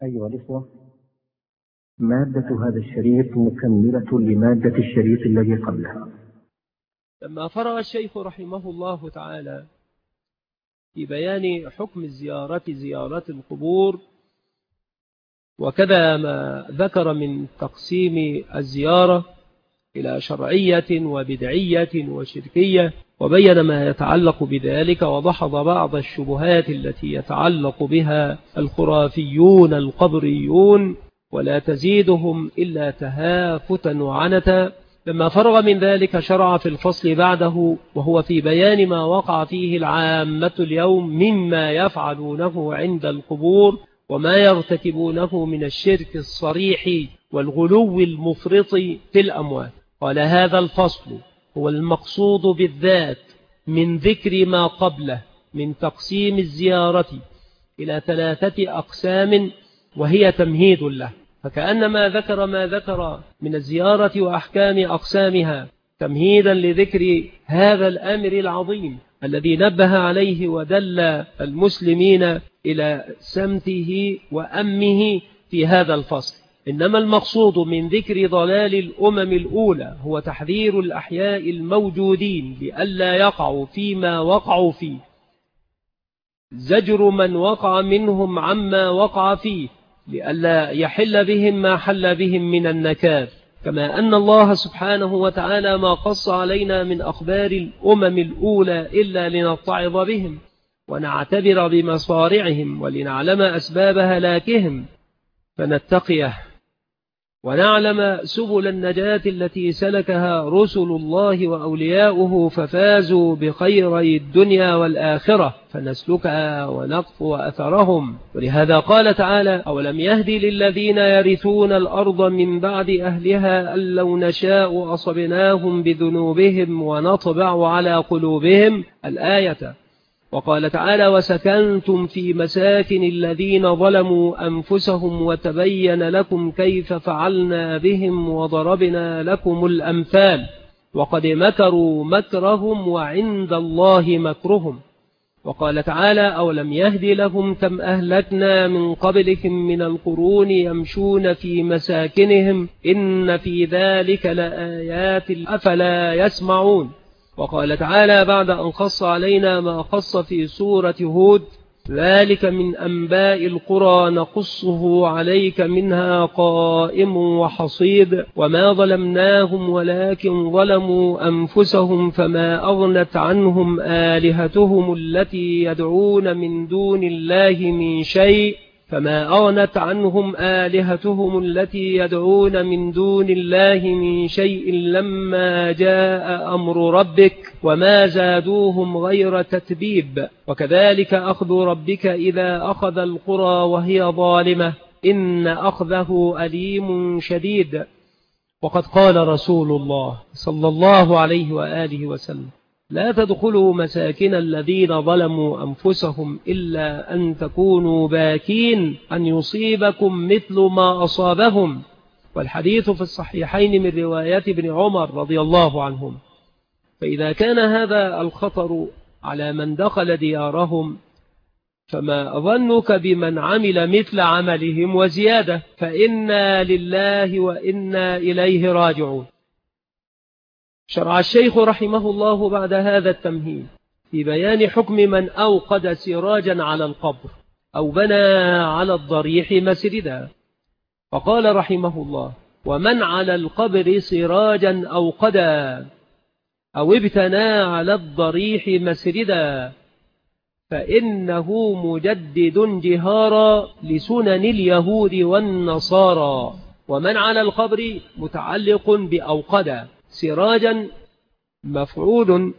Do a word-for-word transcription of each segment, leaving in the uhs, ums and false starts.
أيها الإخوة، مادة هذا الشريط مكملة لمادة الشريط الذي قبله. لما فرغ الشيخ رحمه الله تعالى في بيان حكم الزيارة زيارات القبور، وكذا ما ذكر من تقسيم الزيارة إلى شرعية وبدعية وشركية، وبين ما يتعلق بذلك، ودحض بعض الشبهات التي يتعلق بها الخرافيون القبريون، ولا تزيدهم إلا تهافتا وعنتا. لما فرغ من ذلك شرع في الفصل بعده، وهو في بيان ما وقع فيه العامة اليوم مما يفعلونه عند القبور، وما يرتكبونه من الشرك الصريح والغلو المفرط في الأموات. قال: هذا الفصل هو المقصود بالذات من ذكر ما قبله من تقسيم الزيارة إلى ثلاثة أقسام، وهي تمهيد له. فكأنما ذكر ما ذكر من الزيارة وأحكام أقسامها تمهيدا لذكر هذا الأمر العظيم الذي نبه عليه ودل المسلمين إلى سمته وأمه في هذا الفصل. إنما المقصود من ذكر ضلال الأمم الأولى هو تحذير الأحياء الموجودين لئلا يقعوا فيما وقعوا فيه، زجر من وقع منهم عما وقع فيه لئلا يحل بهم ما حل بهم من النكال. كما أن الله سبحانه وتعالى ما قص علينا من أخبار الأمم الأولى إلا لنتعظ بهم ونعتبر بمصارعهم ولنعلم أسباب هلاكهم فنتقيه، ونعلم سبل النجاة التي سلكها رسل الله وأولياؤه ففازوا بخيري الدنيا والآخرة فنسلكها ونقفو أثرهم. ولهذا قال تعالى: أولم يهدي للذين يرثون الأرض من بعد أهلها أن لو نشاء أصبناهم بذنوبهم ونطبع على قلوبهم الآية. وقال تعالى: وسكنتم في مساكن الذين ظلموا أنفسهم وتبين لكم كيف فعلنا بهم وضربنا لكم الأمثال وقد مكروا مكرهم وعند الله مكرهم. وقال تعالى: أولم يهد لهم كم أهلكنا من قبلهم من القرون يمشون في مساكنهم إن في ذلك لآيات أفلا يسمعون. وقال تعالى بعد أن خص علينا ما خص في سورة هود: ذلك من أنباء القرى نقصه عليك منها قائم وحصيد وما ظلمناهم ولكن ظلموا أنفسهم فما أغنت عنهم آلهتهم التي يدعون من دون الله من شيء فما أغنت عنهم آلهتهم التي يدعون من دون الله من شيء لما جاء أمر ربك وما زادوهم غير تتبيب. وكذلك أخذ ربك إذا أخذ القرى وهي ظالمة إن أخذه أليم شديد. وقد قال رسول الله صلى الله عليه وآله وسلم: لا تدخلوا مساكن الذين ظلموا أنفسهم إلا أن تكونوا باكين أن يصيبكم مثل ما أصابهم. والحديث في الصحيحين من روايات ابن عمر رضي الله عنهم. فإذا كان هذا الخطر على من دخل ديارهم فما ظنك بمن عمل مثل عملهم وزيادة، فإنا لله وإنا إليه راجعون. شرع الشيخ رحمه الله بعد هذا التمهيد في بيان حكم من أوقد سراجا على القبر أو بنى على الضريح مسجدا. فقال رحمه الله: ومن على القبر سراجا أوقدا أو ابتنى على الضريح مسجدا فإنه مجدد جهارا لسنن اليهود والنصارى. ومن على القبر متعلق بأوقدا، سراجا مفعول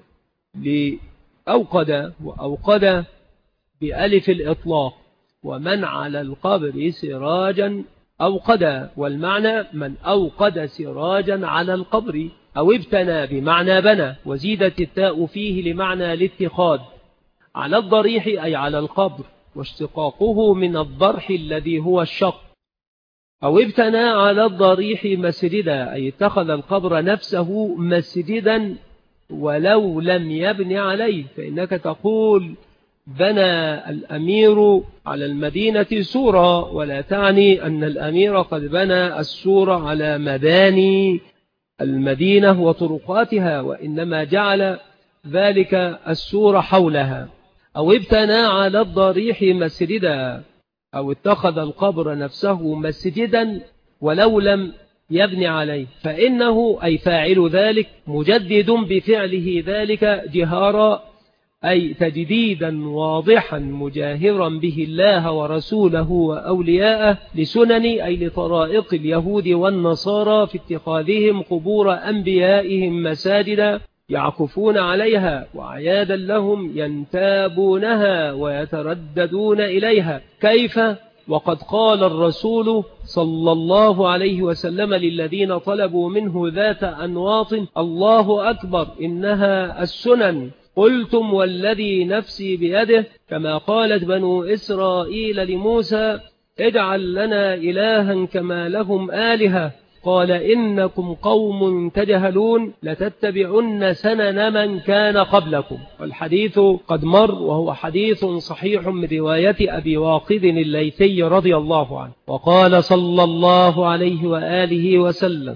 لأوقد وأوقد بألف الإطلاق، ومن على القبر سراجا أوقد، والمعنى من أوقد سراجا على القبر أو ابتنى بمعنى بنى، وزيدت التاء فيه لمعنى الاتخاذ. على الضريح أي على القبر، واشتقاقه من الضرح الذي هو الشق. أو ابتنى على الضريح مسجدا أي اتخذ القبر نفسه مسجدا ولو لم يبن عليه. فإنك تقول بنى الأمير على المدينة سورة، ولا تعني أن الأمير قد بنى السورة على مباني المدينة وطرقاتها، وإنما جعل ذلك السورة حولها، أو ابتنى على الضريح مسجدا، أو اتخذ القبر نفسه مسجدا ولو لم يبني عليه، فإنه أي فاعل ذلك مجدد بفعله ذلك جهارا، أي تجديدا واضحا مجاهرا به الله ورسوله وأولياءه لسنن أي لطرائق اليهود والنصارى في اتخاذهم قبور أنبيائهم مساجدا يعكفون عليها وأعيادا لهم ينتابونها ويترددون إليها. كيف وقد قال الرسول صلى الله عليه وسلم للذين طلبوا منه ذات أنواط: الله أكبر إنها السنن. قلتم والذي نفسي بيده، كما قالت بنو إسرائيل لموسى: اجعل لنا إلها كما لهم آلهة. قال إنكم قوم تجهلون لتتبعن سنن من كان قبلكم. والحديث قد مر، وهو حديث صحيح من رواية أبي واقد الليثي رضي الله عنه. وقال صلى الله عليه وآله وسلم: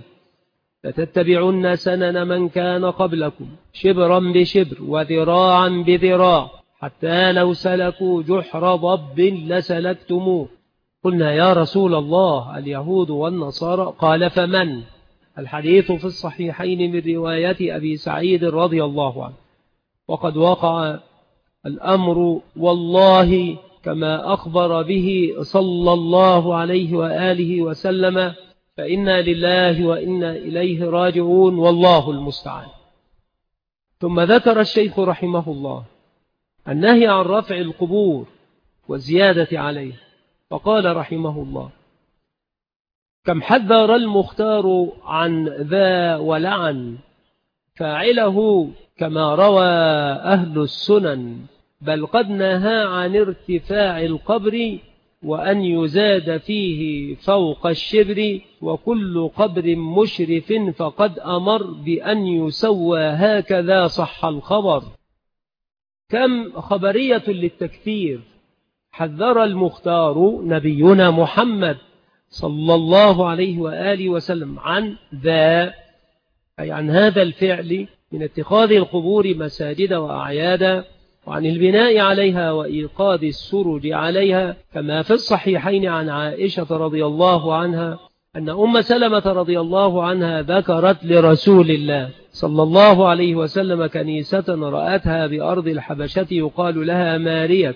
لتتبعن سنن من كان قبلكم شبرا بشبر وذراعا بذراع حتى لو سلكوا جحر ضب لسلكتموه. قلنا يا رسول الله اليهود والنصارى؟ قال فمن؟ الحديث في الصحيحين من رواية أبي سعيد رضي الله عنه. وقد وقع الأمر والله كما أخبر به صلى الله عليه وآله وسلم، فإنا لله وإنا إليه راجعون، والله المستعان. ثم ذكر الشيخ رحمه الله النهي عن رفع القبور والزيادة عليه، فقال رحمه الله: كم حذر المختار عن ذا ولعن فاعله كما روى أهل السنن، بل قد نهى عن ارتفاع القبر وأن يزاد فيه فوق الشبر، وكل قبر مشرف فقد أمر بأن يسوى هكذا صح الخبر. كم خبرية للتكثير حذر المختار نبينا محمد صلى الله عليه وآله وسلم عن ذا، أي عن هذا الفعل من اتخاذ القبور مساجد وأعيادا، وعن البناء عليها وإيقاد السرج عليها، كما في الصحيحين عن عائشة رضي الله عنها أن أم سلمة رضي الله عنها ذكرت لرسول الله صلى الله عليه وسلم كنيسة رأتها بأرض الحبشة يقال لها مارية،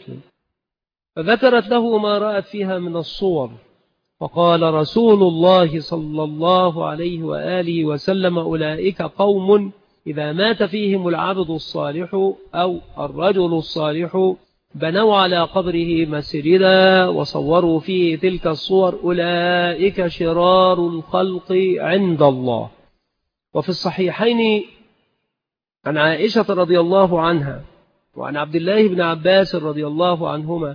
فذكرت له ما رأت فيها من الصور، فقال رسول الله صلى الله عليه وآله وسلم: أولئك قوم إذا مات فيهم العبد الصالح أو الرجل الصالح بنوا على قبره مسجدا وصوروا فيه تلك الصور، أولئك شرار الخلق عند الله. وفي الصحيحين عن عائشة رضي الله عنها وعن عبد الله بن عباس رضي الله عنهما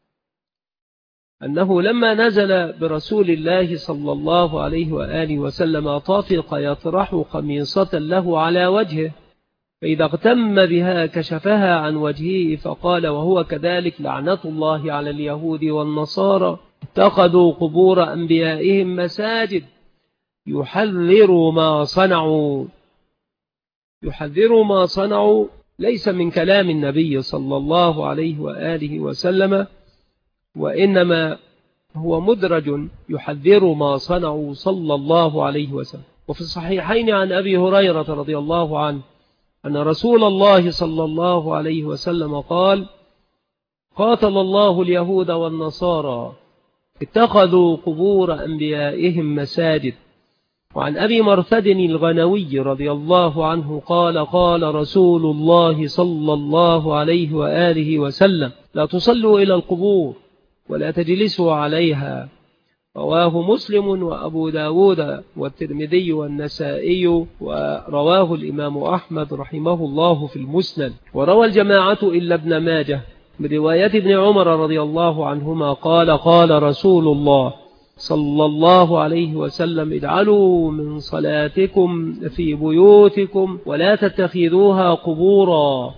أنه لما نزل برسول الله صلى الله عليه وآله وسلم طافق يطرح قميصة له على وجهه، فإذا اغتم بها كشفها عن وجهه، فقال وهو كذلك: لعنة الله على اليهود والنصارى اتخذوا قبور أنبيائهم مساجد. يحذر ما صنعوا يحذر ما صنعوا ليس من كلام النبي صلى الله عليه وآله وسلم، وإنما هو مدرج يحذر ما صنعوا صلى الله عليه وسلم. وفي الصحيحين عن أبي هريرة رضي الله عنه أن رسول الله صلى الله عليه وسلم قال: قاتل الله اليهود والنصارى اتخذوا قبور أنبيائهم مساجد. وعن أبي مرثد الغنوي رضي الله عنه قال: قال رسول الله صلى الله عليه وآله وسلم: لا تصلوا إلى القبور ولا تجلسوا عليها. رواه مسلم وأبو داود والترمذي والنسائي، ورواه الإمام أحمد رحمه الله في المسند. وروى الجماعة إلا ابن ماجه من رواية ابن عمر رضي الله عنهما قال: قال رسول الله صلى الله عليه وسلم: اجعلوا من صلاتكم في بيوتكم ولا تتخذوها قبورا.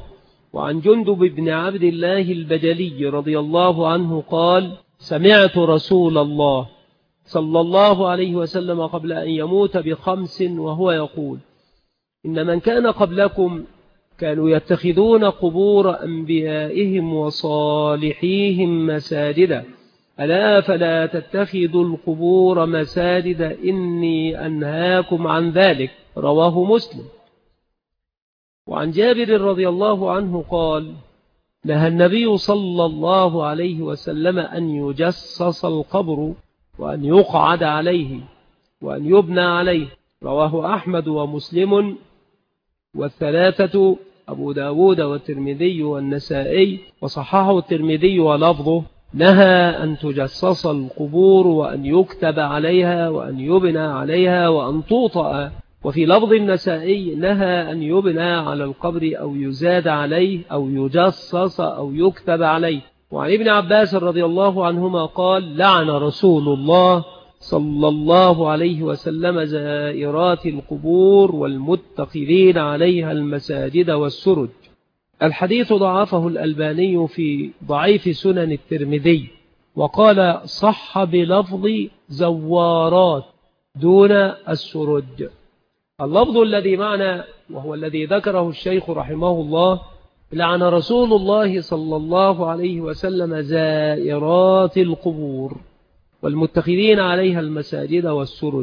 وعن جندب بن عبد الله البجلي رضي الله عنه قال: سمعت رسول الله صلى الله عليه وسلم قبل أن يموت بخمس وهو يقول: إن من كان قبلكم كانوا يتخذون قبور أنبيائهم وصالحيهم مساجدا، ألا فلا تتخذوا القبور مساجد إني أنهاكم عن ذلك. رواه مسلم. وعن جابر رضي الله عنه قال: نهى النبي صلى الله عليه وسلم أن يجسس القبر وأن يقعد عليه وأن يبنى عليه. رواه أحمد ومسلم والثلاثة، أبو داود والترمذي والنسائي، وصححه الترمذي ولفظه: نهى أن تجسس القبور وأن يكتب عليها وأن يبنى عليها وأن توطأ. وفي لفظ النسائي: نهى أن يبنى على القبر أو يزاد عليه أو يجسس أو يكتب عليه. وعن ابن عباس رضي الله عنهما قال: لعن رسول الله صلى الله عليه وسلم زائرات القبور والمتخذين عليها المساجد والسرج. الحديث ضعفه الألباني في ضعيف سنن الترمذي، وقال: صح بلفظ زوارات دون السرج. اللفظ الذي معنا وهو الذي ذكره الشيخ رحمه الله: لعن رسول الله صلى الله عليه وسلم زائرات القبور والمتخذين عليها المساجد والسرج.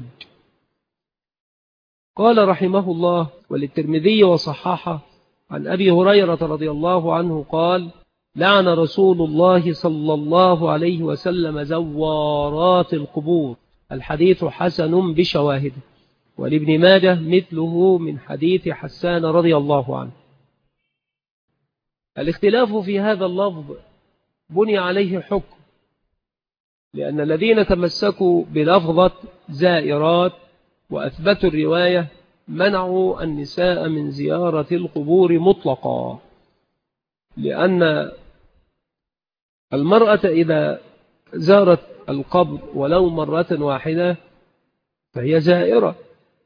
قال رحمه الله: وللترمذي وصححه عن أبي هريرة رضي الله عنه قال: لعن رسول الله صلى الله عليه وسلم زوارات القبور. الحديث حسن بشواهده. ولابن ماجه مثله من حديث حسان رضي الله عنه. الاختلاف في هذا اللفظ بني عليه حكم، لأن الذين تمسكوا بلفظة زائرات وأثبتوا الرواية منعوا النساء من زيارة القبور مطلقا، لأن المرأة إذا زارت القبر ولو مرة واحدة فهي زائرة.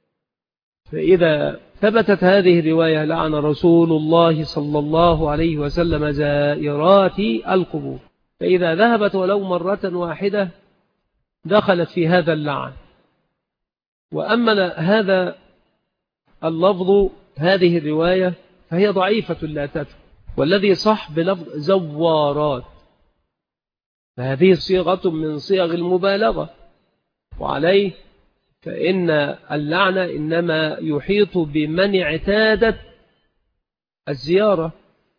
فإذا ثبتت هذه الرواية: لعن رسول الله صلى الله عليه وسلم زائرات القبور، فإذا ذهبت ولو مرة واحدة دخلت في هذا اللعن. وأما هذا اللفظ هذه الرواية فهي ضعيفة لا تثبت، والذي صح بلفظ زوارات، فهذه صيغة من صيغ المبالغة، وعليه فإن اللعنة إنما يحيط بمن اعتادت الزيارة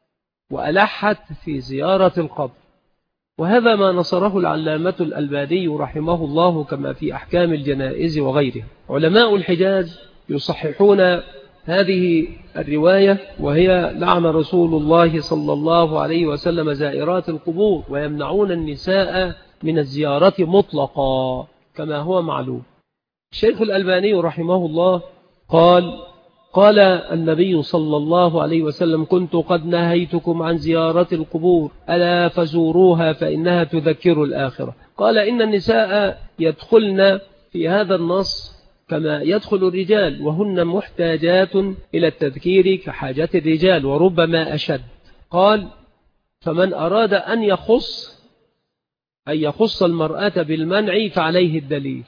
وألحت في زيارة القبر. وهذا ما نصره العلامة الألباني رحمه الله كما في أحكام الجنائز وغيره. علماء الحجاز يصححون هذه الرواية، وهي: لعن رسول الله صلى الله عليه وسلم زائرات القبور، ويمنعون النساء من الزيارة مطلقا كما هو معلوم. الشيخ الألباني رحمه الله قال: قال النبي صلى الله عليه وسلم: كنت قد نهيتكم عن زيارة القبور، ألا فزوروها فإنها تذكر الآخرة. قال: إن النساء يدخلن في هذا النص كما يدخل الرجال، وهن محتاجات إلى التذكير كحاجة الرجال وربما أشد. قال: فمن أراد أن يخص أن يخص المرأة بالمنع فعليه الدليل.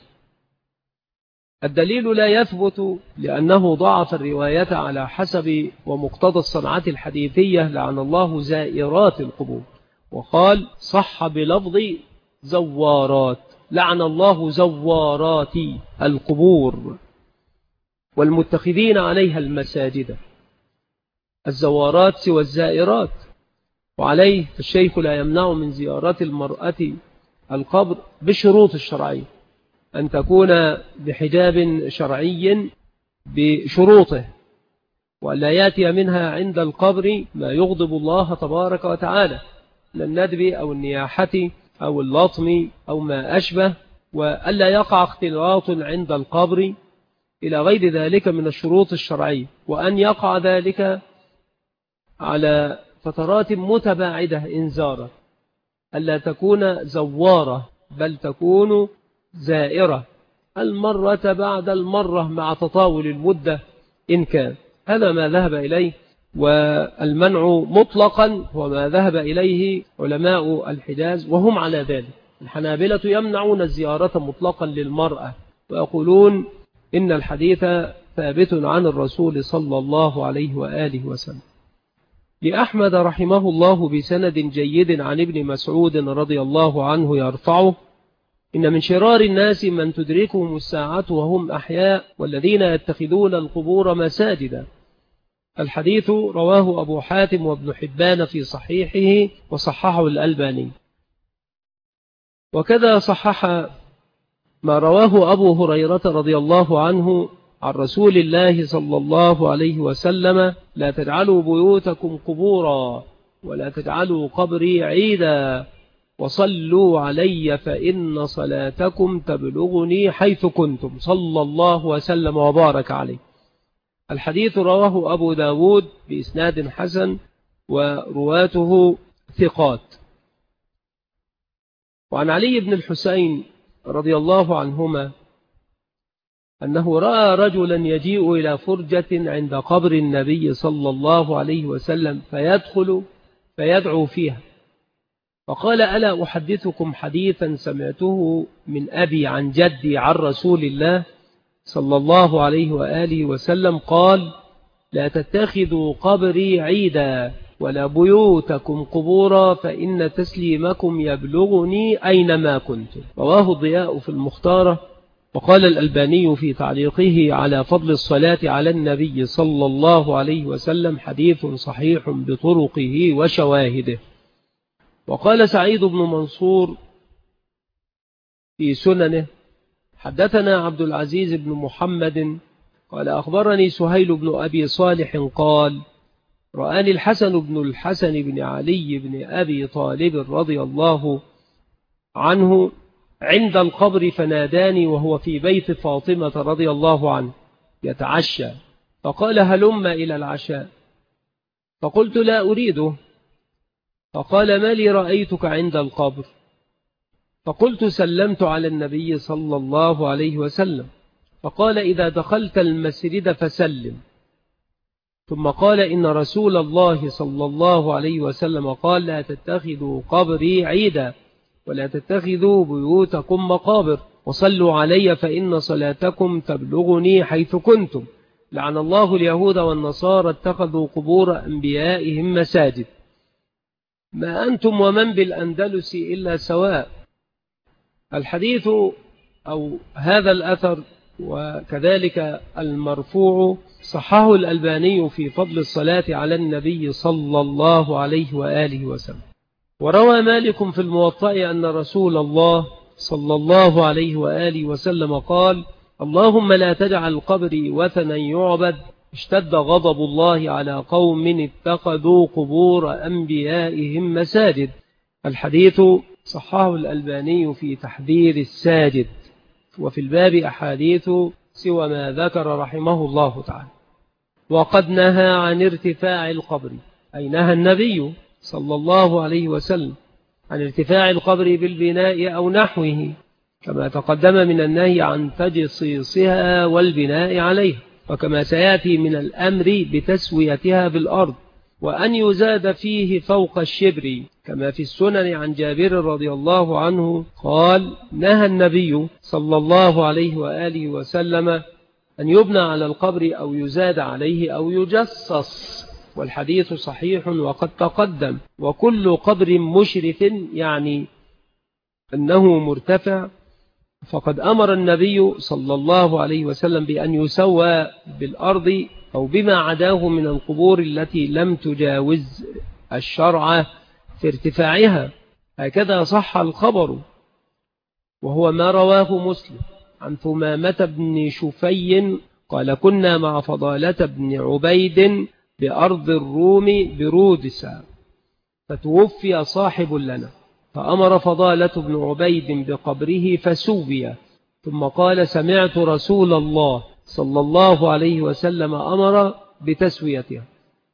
الدليل لا يثبت لأنه ضعف الرواية على حسب ومقتضى الصنعة الحديثية: لعن الله زائرات القبور. وقال: صح بلفظ زوارات، لعن الله زوارات القبور والمتخذين عليها المساجد. الزوارات سوى الزائرات. وعليه فالشيخ لا يمنع من زيارة المرأة القبر بشروط الشرعية، أن تكون بحجاب شرعي بشروطه، ولا يأتي منها عند القبر ما يغضب الله تبارك وتعالى من الندب أو النياحة أو اللطم أو ما أشبه، وألا يقع اختلاط عند القبر إلى غير ذلك من الشروط الشرعية، وأن يقع ذلك على فترات متباعدة إن زارت، ألا تكون زوارة بل تكون زائرة المرة بعد المرة مع تطاول المدة إن كان. هذا ما ذهب إليه والمنع مطلقا هو ما ذهب إليه علماء الحجاز وهم على ذلك. الحنابلة يمنعون الزيارة مطلقا للمرأة ويقولون إن الحديث ثابت عن الرسول صلى الله عليه وآله وسلم. لأحمد رحمه الله بسند جيد عن ابن مسعود رضي الله عنه يرفعه: إن من شرار الناس من تدركهم الساعة وهم أحياء والذين يتخذون القبور مساجدا. الحديث رواه أبو حاتم وابن حبان في صحيحه وصححه الألباني. وكذا صحح ما رواه أبو هريرة رضي الله عنه عن رسول الله صلى الله عليه وسلم: لا تجعلوا بيوتكم قبورا ولا تجعلوا قبري عيدا وصلوا علي فإن صلاتكم تبلغني حيث كنتم، صلى الله وسلم وبارك عليه. الحديث رواه أبو داود بإسناد حسن ورواته ثقات. وعن علي بن الحسين رضي الله عنهما أنه رأى رجلا يجيء إلى فرجة عند قبر النبي صلى الله عليه وسلم فيدخل فيدعو فيها، فقال: ألا أحدثكم حديثا سمعته من أبي عن جدي عن رسول الله صلى الله عليه وآله وسلم قال: لا تتخذوا قبري عيدا ولا بيوتكم قبورا فإن تسليمكم يبلغني أينما كنتم. رواه الضياء في المختارة. وقال الألباني في تعليقه على فضل الصلاة على النبي صلى الله عليه وسلم: حديث صحيح بطرقه وشواهده. وقال سعيد بن منصور في سننه: حدثنا عبد العزيز بن محمد قال أخبرني سهيل بن أبي صالح قال: رآني الحسن بن الحسن بن علي بن أبي طالب رضي الله عنه عند القبر فناداني وهو في بيت فاطمة رضي الله عنه يتعشى، فقال: هلم إلى العشاء. فقلت: لا أريده. فقال: ما لي رأيتك عند القبر؟ فقلت: سلمت على النبي صلى الله عليه وسلم. فقال: إذا دخلت المسجد فسلم. ثم قال: إن رسول الله صلى الله عليه وسلم قال: لا تتخذوا قبري عيدا ولا تتخذوا بيوتكم مقابر وصلوا علي فإن صلاتكم تبلغني حيث كنتم. لعن الله اليهود والنصارى اتخذوا قبور أنبيائهم مساجد. ما أنتم ومن بالأندلس إلا سواء. الحديث أو هذا الأثر وكذلك المرفوع صححه الألباني في فضل الصلاة على النبي صلى الله عليه وآله وسلم. وروى مالك في الموطأ أن رسول الله صلى الله عليه وآله وسلم قال: اللهم لا تجعل قبري وثنا يعبد اشتد غضب الله على قوم اتخذوا قبور أنبيائهم مساجد. الحديث صححه الألباني في تحذير الساجد. وفي الباب أحاديث سوى ما ذكر رحمه الله تعالى. وقد نهى عن ارتفاع القبر، أي نهى النبي صلى الله عليه وسلم عن ارتفاع القبر بالبناء أو نحوه، كما تقدم من النهي عن تجصيصها والبناء عليها، وكما سيأتي من الأمر بتسويتها بالأرض، وأن يزاد فيه فوق الشبر، كما في السنن عن جابر رضي الله عنه قال: نهى النبي صلى الله عليه وآله وسلم أن يبنى على القبر أو يزاد عليه أو يجصص. والحديث صحيح وقد تقدم. وكل قبر مشرف يعني أنه مرتفع فقد أمر النبي صلى الله عليه وسلم بأن يسوى بالأرض أو بما عداه من القبور التي لم تجاوز الشرع في ارتفاعها. هكذا صح الخبر، وهو ما رواه مسلم عن ثمامة بن شفي قال: كنا مع فضالة بن عبيد بأرض الروم برودسا، فتوفي صاحب لنا، فأمر فضالة بن عبيد بقبره فسوي، ثم قال: سمعت رسول الله صلى الله عليه وسلم أمر بتسويتها.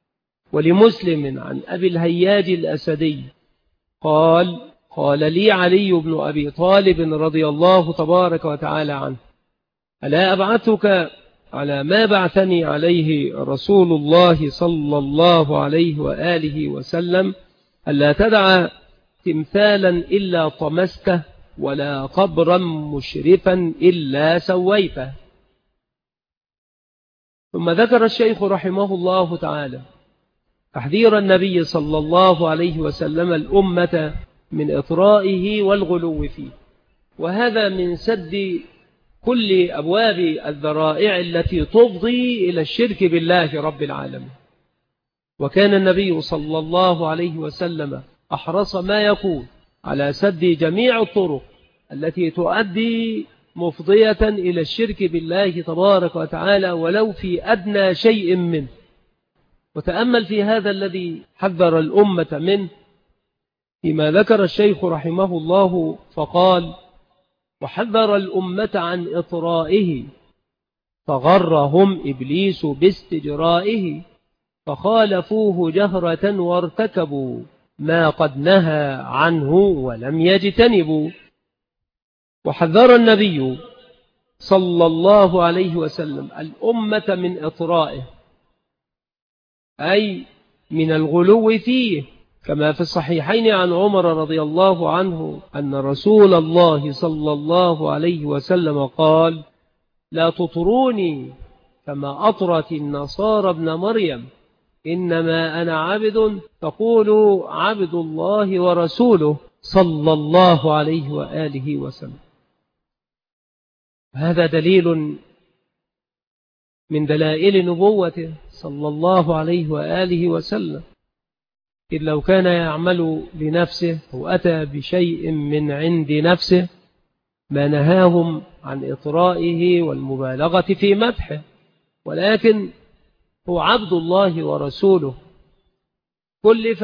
ولمسلم عن أبي الهياج الأسدي قال: قال لي علي بن أبي طالب رضي الله تبارك وتعالى عنه: ألا أبعثك على ما بعثني عليه رسول الله صلى الله عليه وآله وسلم ألا تدع تمثالا إلا طمسته ولا قبرا مشرفا إلا سويته. ثم ذكر الشيخ رحمه الله تعالى تحذير النبي صلى الله عليه وسلم الأمة من إطرائه والغلو فيه، وهذا من سد كل أبواب الذرائع التي تفضي إلى الشرك بالله رب العالمين. وكان النبي صلى الله عليه وسلم أحرص ما يكون على سد جميع الطرق التي تؤدي مفضية إلى الشرك بالله تبارك وتعالى ولو في أدنى شيء منه. وتأمل في هذا الذي حذر الأمة منه فيما ذكر الشيخ رحمه الله فقال: وحذر الأمة عن إطرائه فغرهم إبليس باستجرائه فخالفوه جهرة وارتكبوا ما قد نهى عنه ولم يجتنبوا. وحذر النبي صلى الله عليه وسلم الأمة من إطرائه، أي من الغلو فيه، كما في الصحيحين عن عمر رضي الله عنه أن رسول الله صلى الله عليه وسلم قال: لا تطروني كما أطرت النصارى ابن مريم، إنما أنا عبد فقولوا عبد الله ورسوله صلى الله عليه وآله وسلم. هذا دليل من دلائل نبوته صلى الله عليه وآله وسلم، إذ لو كان يعمل لنفسه وأتى بشيء من عند نفسه ما نهاهم عن إطرائه والمبالغة في مدحه، ولكن هو عبد الله ورسوله، كلف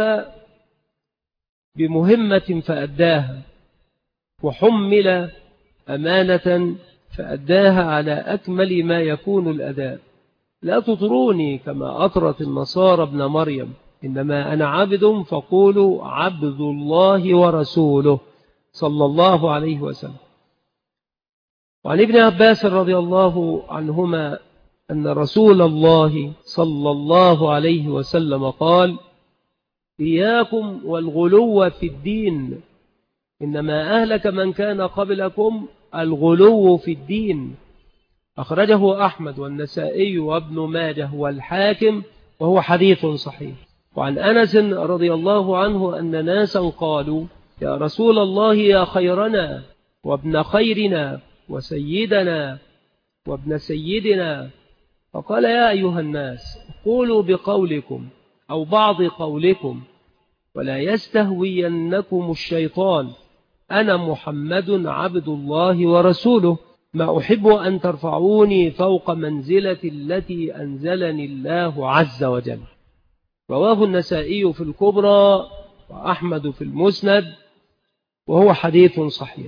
بمهمة فأداها، وحمل أمانة فأداها على أكمل ما يكون الأداء. لا تطروني كما أطرت النصارى ابن مريم، إنما أنا عبد فقولوا عبد الله ورسوله صلى الله عليه وسلم. وعن ابن عباس رضي الله عنهما أن رسول الله صلى الله عليه وسلم قال: إياكم والغلو في الدين، إنما أهلك من كان قبلكم الغلو في الدين. أخرجه أحمد والنسائي وابن ماجه والحاكم وهو حديث صحيح. وعن أنس رضي الله عنه أن ناسا قالوا: يا رسول الله يا خيرنا وابن خيرنا وسيدنا وابن سيدنا، فقال: يا أيها الناس قولوا بقولكم أو بعض قولكم ولا يستهوينكم الشيطان، أنا محمد عبد الله ورسوله، ما أحب أن ترفعوني فوق منزلة التي أنزلني الله عز وجل. رواه النسائي في الكبرى وأحمد في المسند وهو حديث صحيح.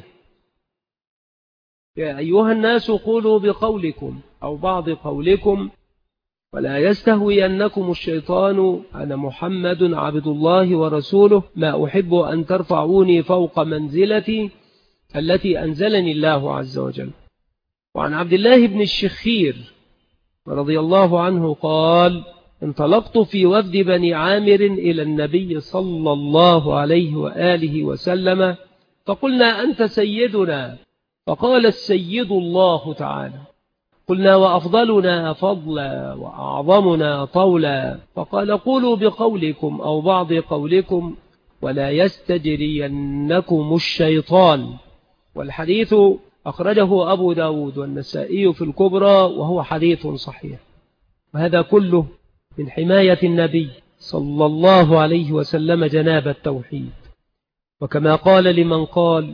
يا أيها الناس قولوا بقولكم أو بعض قولكم ولا يستهوينكم الشيطان، أنا محمد عبد الله ورسوله، ما أحب أن ترفعوني فوق منزلتي التي أنزلني الله عز وجل. وعن عبد الله بن الشخير رضي الله عنه قال: انطلقت في وفد بني عامر إلى النبي صلى الله عليه وآله وسلم فقلنا: أنت سيدنا. فقال: السيد الله تعالى. قلنا: وأفضلنا فضلا وأعظمنا طولا. فقال: قولوا بقولكم أو بعض قولكم ولا يستجرينكم الشيطان. والحديث أخرجه أبو داود والنسائي في الكبرى وهو حديث صحيح. وهذا كله من حماية النبي صلى الله عليه وسلم جناب التوحيد. وكما قال لمن قال: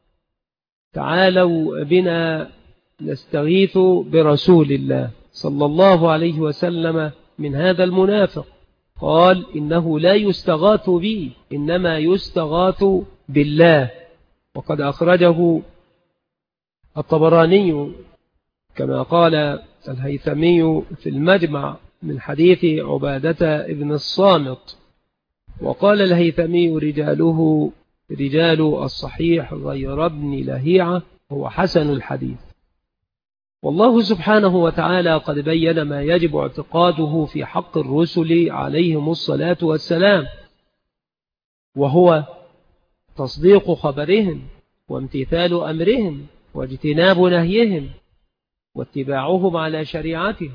تعالوا بنا نستغيث برسول الله صلى الله عليه وسلم من هذا المنافق، قال: إنه لا يستغاث بي إنما يستغاث بالله. وقد أخرجه الطبراني كما قال الهيثمي في المجمع من حديث عبادة ابن الصامت. وقال الهيثمي: رجاله رجال الصحيح غير ابن لهيعة، هو حسن الحديث. والله سبحانه وتعالى قد بين ما يجب اعتقاده في حق الرسل عليهم الصلاة والسلام، وهو تصديق خبرهم وامتثال أمرهم واجتناب نهيهم واتباعهم على شريعتهم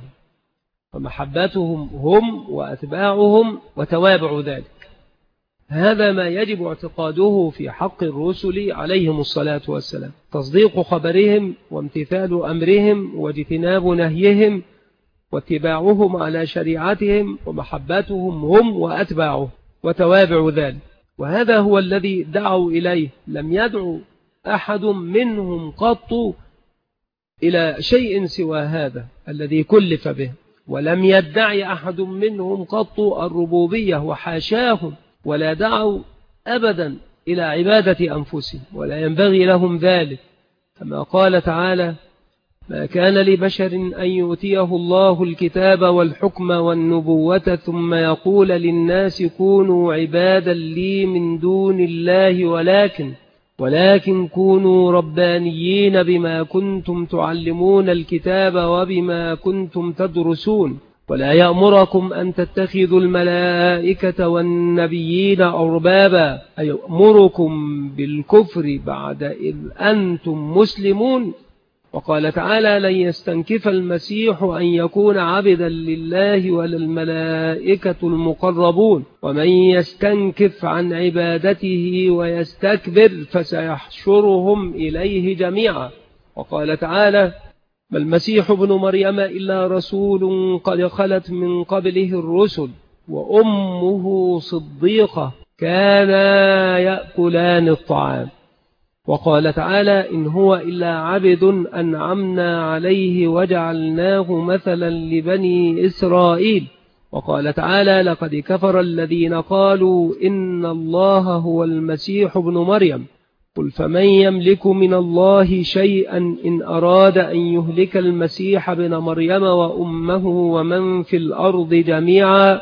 ومحبتهم هم وأتباعهم وتوابع ذلك. هذا ما يجب اعتقاده في حق الرسل عليهم الصلاة والسلام، تصديق خبرهم وامتثال أمرهم واجتناب نهيهم واتباعهم على شريعتهم ومحبتهم هم وأتباعهم وتوابع ذلك. وهذا هو الذي دعوا إليه، لم يدعو أحد منهم قط إلى شيء سوى هذا الذي كلف به، ولم يدعي أحد منهم قط الربوبية وحاشاهم، ولا دعوا أبدا إلى عبادة أنفسهم، ولا ينبغي لهم ذلك، كما قال تعالى: ما كان لبشر أن يؤتيه الله الكتاب والحكم والنبوة ثم يقول للناس كونوا عبادا لي من دون الله ولكن ولكن كونوا ربانيين بما كنتم تعلمون الكتاب وبما كنتم تدرسون ولا يأمركم أن تتخذوا الملائكة والنبيين أربابا، أي يأمركم بالكفر بعد إذ أنتم مسلمون. وقال تعالى: لن يستنكف المسيح أن يكون عبدا لله ولا الملائكة المقربون ومن يستنكف عن عبادته ويستكبر فسيحشرهم إليه جميعا. وقال تعالى: ما المسيح ابن مريم إلا رسول قد خلت من قبله الرسل وأمه صديقة كانا يأكلان الطعام. وقال تعالى: إن هو إلا عبد أنعمنا عليه وجعلناه مثلا لبني إسرائيل. وقال تعالى: لقد كفر الذين قالوا إن الله هو المسيح ابن مريم قل فمن يملك من الله شيئا إن أراد أن يهلك المسيح ابن مريم وأمه ومن في الأرض جميعا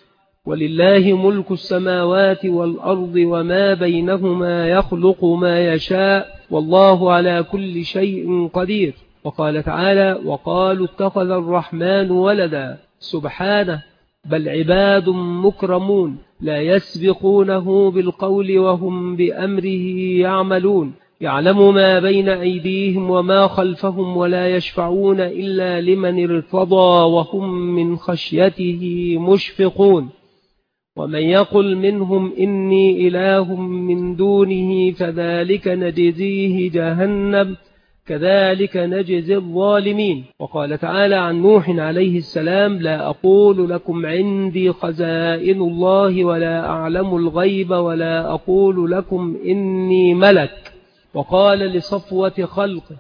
ولله ملك السماوات والأرض وما بينهما يخلق ما يشاء والله على كل شيء قدير. وقال تعالى: وقالوا اتخذ الرحمن ولدا سبحانه بل عباد مكرمون لا يسبقونه بالقول وهم بأمره يعملون يعلم ما بين أيديهم وما خلفهم ولا يشفعون إلا لمن ارتضى وهم من خشيته مشفقون ومن يقل منهم إني إله من دونه فذلك نجزيه جهنم كذلك نجزي الظالمين. وقال تعالى عن نوح عليه السلام: لا أقول لكم عندي خزائن الله ولا أعلم الغيب ولا أقول لكم إني ملك. وقال لصفوة خلقه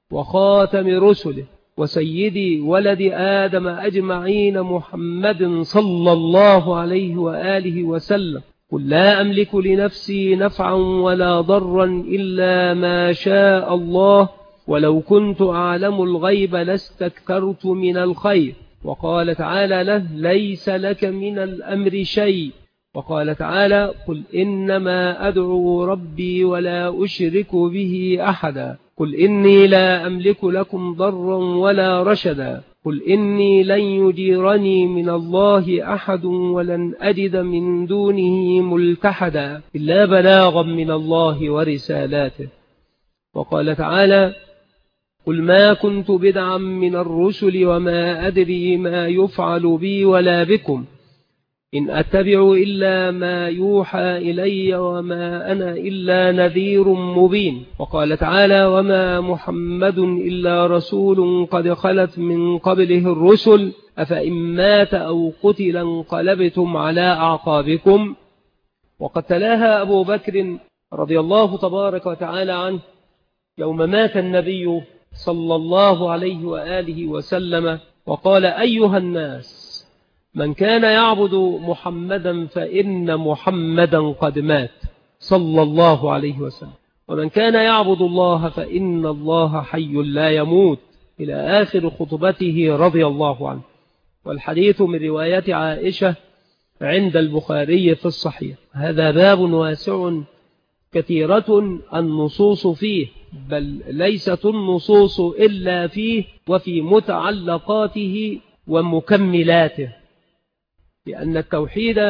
وخاتم رسله وسيدي ولد آدم أجمعين محمد صلى الله عليه وآله وسلم: قل لا أملك لنفسي نفعا ولا ضرا إلا ما شاء الله ولو كنت أعلم الغيب لاستكثرت من الخير. وقال تعالى له: ليس لك من الأمر شيء. وقال تعالى: قل إنما أدعو ربي ولا أشرك به أحدا. قل إني لا أملك لكم ضرا ولا رشدا. قل إني لن يجيرني من الله أحد ولن أجد من دونه ملتحدا إلا بلاغا من الله ورسالاته. وقال تعالى: قل ما كنت بدعا من الرسل وما أدري ما يفعل بي ولا بكم إن أتبع إلا ما يوحى إلي وما أنا إلا نذير مبين. وقال تعالى: وما محمد إلا رسول قد خلت من قبله الرسل أفإن مات أو قتل انقلبتم على أعقابكم. وقد تلاها أبو بكر رضي الله تبارك وتعالى عنه يوم مات النبي صلى الله عليه وآله وسلم وقال: أيها الناس، من كان يعبد محمدا فإن محمدا قد مات صلى الله عليه وسلم، ومن كان يعبد الله فإن الله حي لا يموت، إلى آخر خطبته رضي الله عنه. والحديث من رواية عائشة عند البخاري في الصحيح. هذا باب واسع كثيرة النصوص فيه، بل ليست النصوص إلا فيه وفي متعلقاته ومكملاته، لأن التوحيد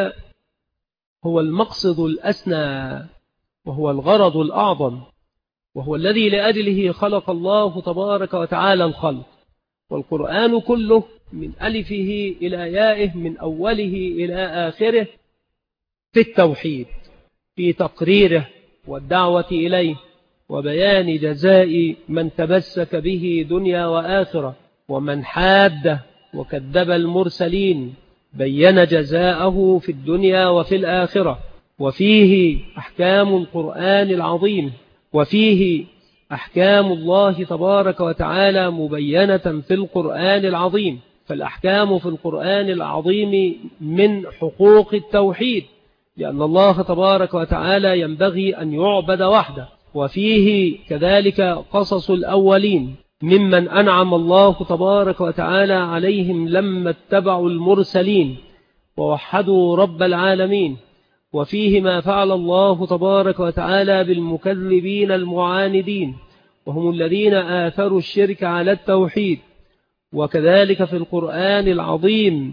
هو المقصد الأسنى وهو الغرض الأعظم، وهو الذي لأجله خلق الله تبارك وتعالى الخلق. والقرآن كله من ألفه إلى يائه من أوله إلى آخره في التوحيد، في تقريره والدعوة إليه وبيان جزاء من تمسك به دنيا وآخرة، ومن حاد وكذب المرسلين بين جزاءه في الدنيا وفي الآخرة. وفيه أحكام القرآن العظيم، وفيه أحكام الله تبارك وتعالى مبينة في القرآن العظيم. فالأحكام في القرآن العظيم من حقوق التوحيد، لأن الله تبارك وتعالى ينبغي أن يعبد وحده. وفيه كذلك قصص الأولين ممن أنعم الله تبارك وتعالى عليهم لما اتبعوا المرسلين ووحدوا رب العالمين. وفيه ما فعل الله تبارك وتعالى بالمكذبين المعاندين، وهم الذين آثروا الشرك على التوحيد. وكذلك في القرآن العظيم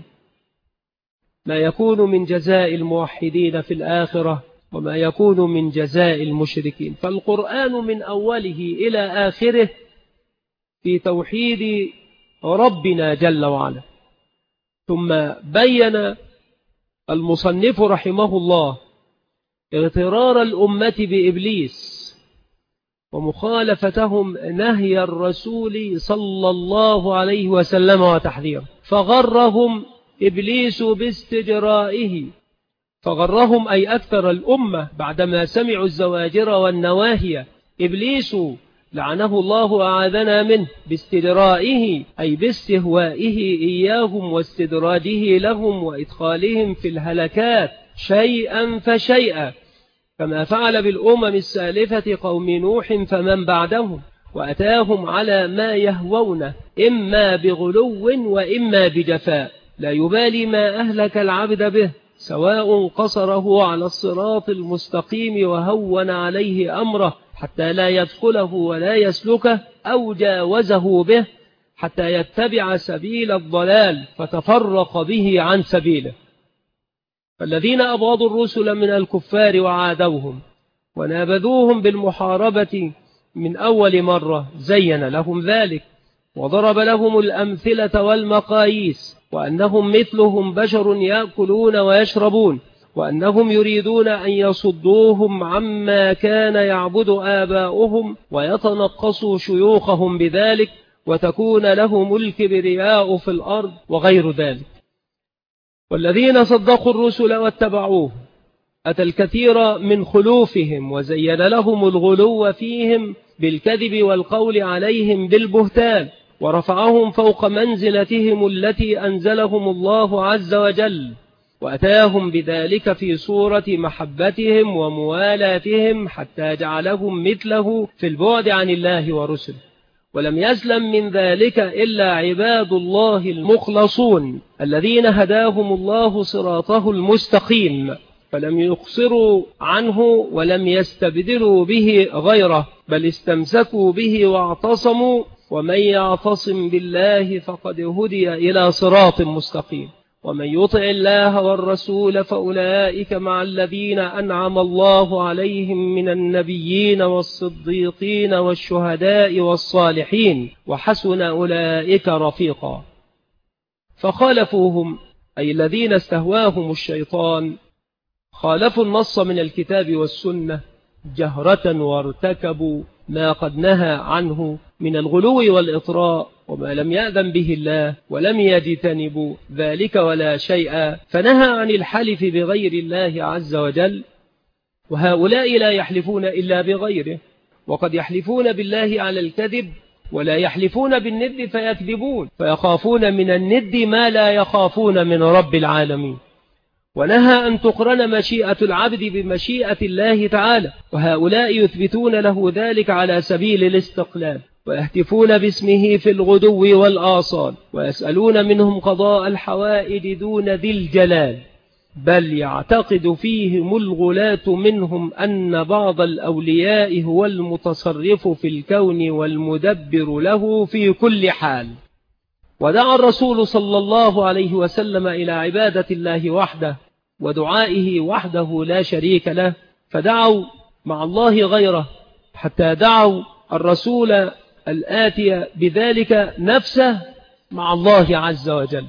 ما يكون من جزاء الموحدين في الآخرة وما يكون من جزاء المشركين. فالقرآن من أوله إلى آخره في توحيد ربنا جل وعلا. ثم بين المصنف رحمه الله اغترار الأمة بإبليس ومخالفتهم نهي الرسول صلى الله عليه وسلم وتحذيره، فغرهم إبليس باستجرائه. فغرهم أي أكثر الأمة بعدما سمعوا الزواجر والنواهي. إبليس لعنه الله وأعاذنا منه باستدرائه أي باستهوائه إياهم واستدراجه لهم وإدخالهم في الهلكات شيئا فشيئا، كما فعل بالأمم السالفة قوم نوح فمن بعدهم، وأتاهم على ما يهوونه إما بغلو وإما بجفاء، لا يبالي ما أهلك العبد به، سواء قصره على الصراط المستقيم وهون عليه أمره حتى لا يدخله ولا يسلكه، أو جاوزه به حتى يتبع سبيل الضلال فتفرق به عن سبيله. فالذين أبغضوا الرسل من الكفار وعادوهم ونابذوهم بالمحاربة من أول مرة زين لهم ذلك وضرب لهم الأمثلة والمقاييس، وأنهم مثلهم بشر يأكلون ويشربون، وأنهم يريدون أن يصدوهم عما كان يعبد آباؤهم ويتنقصوا شيوخهم بذلك وتكون لهم الكبرياء في الأرض وغير ذلك. والذين صدقوا الرسل واتبعوه أتى الكثير من خلوفهم وزين لهم الغلو فيهم بالكذب والقول عليهم بالبهتان، ورفعهم فوق منزلتهم التي أنزلهم الله عز وجل، وأتاهم بذلك في صورة محبتهم وموالاتهم حتى جعلهم مثله في البعد عن الله ورسله. ولم يسلم من ذلك إلا عباد الله المخلصون الذين هداهم الله صراطه المستقيم، فلم يقصروا عنه ولم يستبدلوا به غيره، بل استمسكوا به واعتصموا، ومن يعتصم بالله فقد هدي إلى صراط مستقيم. ومن يطع الله والرسول فأولئك مع الذين أنعم الله عليهم من النبيين والصديقين والشهداء والصالحين وحسن أولئك رفيقا. فخالفوهم أي الذين استهواهم الشيطان خالفوا النص من الكتاب والسنة جهرة وارتكبوا ما قد نهى عنه من الغلو والإطراء وما لم يأذن به الله، ولم يجتنبوا ذلك ولا شيء، فنهى عن الحلف بغير الله عز وجل. وهؤلاء لا يحلفون إلا بغيره، وقد يحلفون بالله على الكذب ولا يحلفون بالند فيكذبون، فيخافون من الند ما لا يخافون من رب العالمين. ونهى أن تقرن مشيئة العبد بمشيئة الله تعالى، وهؤلاء يثبتون له ذلك على سبيل الاستقلال، ويهتفون باسمه في الغدو والآصال، ويسألون منهم قضاء الحوائج دون ذي الجلال، بل يعتقد فيهم الغلاة منهم أن بعض الأولياء هو المتصرف في الكون والمدبر له في كل حال. ودعا الرسول صلى الله عليه وسلم إلى عبادة الله وحده ودعائه وحده لا شريك له، فدعوا مع الله غيره حتى دعوا الرسول الآتي بذلك نفسه مع الله عز وجل.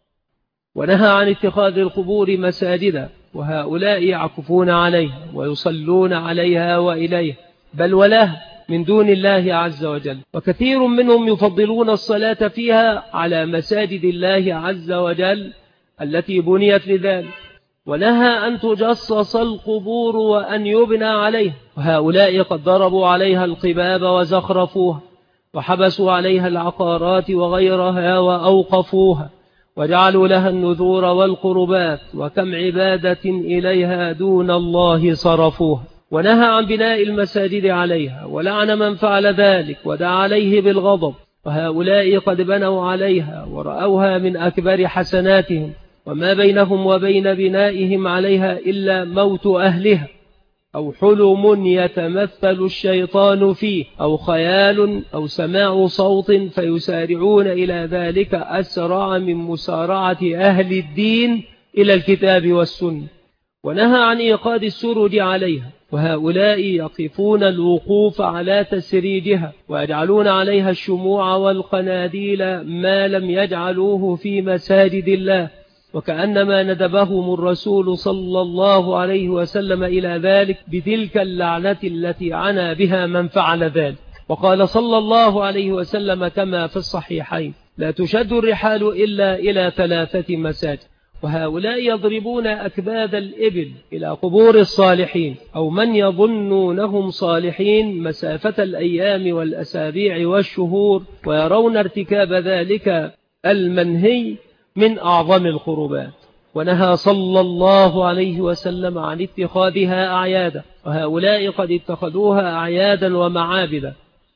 ونهى عن اتخاذ القبور مساجدا، وهؤلاء يعكفون عليها ويصلون عليها وإليها بل وله من دون الله عز وجل، وكثير منهم يفضلون الصلاة فيها على مساجد الله عز وجل التي بنيت لذلك. ونهى أن تجصص القبور وأن يبنى عليها، وهؤلاء قد ضربوا عليها القباب وزخرفوها وحبسوا عليها العقارات وغيرها وأوقفوها وجعلوا لها النذور والقربات، وكم عبادة إليها دون الله صرفوها. ونهى عن بناء المساجد عليها ولعن من فعل ذلك ودعا عليه بالغضب، وهؤلاء قد بنوا عليها ورأوها من أكبر حسناتهم، وما بينهم وبين بنائهم عليها إلا موت أهلها أو حلم يتمثل الشيطان فيه أو خيال أو سماع صوت فيسارعون إلى ذلك أسرع من مسارعة أهل الدين إلى الكتاب والسنة. ونهى عن إيقاد السرج عليها، وهؤلاء يقفون الوقوف على تسريجها ويجعلون عليها الشموع والقناديل ما لم يجعلوه في مساجد الله، وكأنما ندبهم الرسول صلى الله عليه وسلم إلى ذلك بتلك اللعنة التي عنى بها من فعل ذلك. وقال صلى الله عليه وسلم كما في الصحيحين: لا تشد الرحال إلا إلى ثلاثة مساجد. وهؤلاء يضربون أكباد الإبل إلى قبور الصالحين أو من يظنونهم صالحين مسافة الأيام والأسابيع والشهور، ويرون ارتكاب ذلك المنهي من أعظم القربات. ونهى صلى الله عليه وسلم عن اتخاذها أعيادا، وهؤلاء قد اتخذوها أعيادا ومعابدا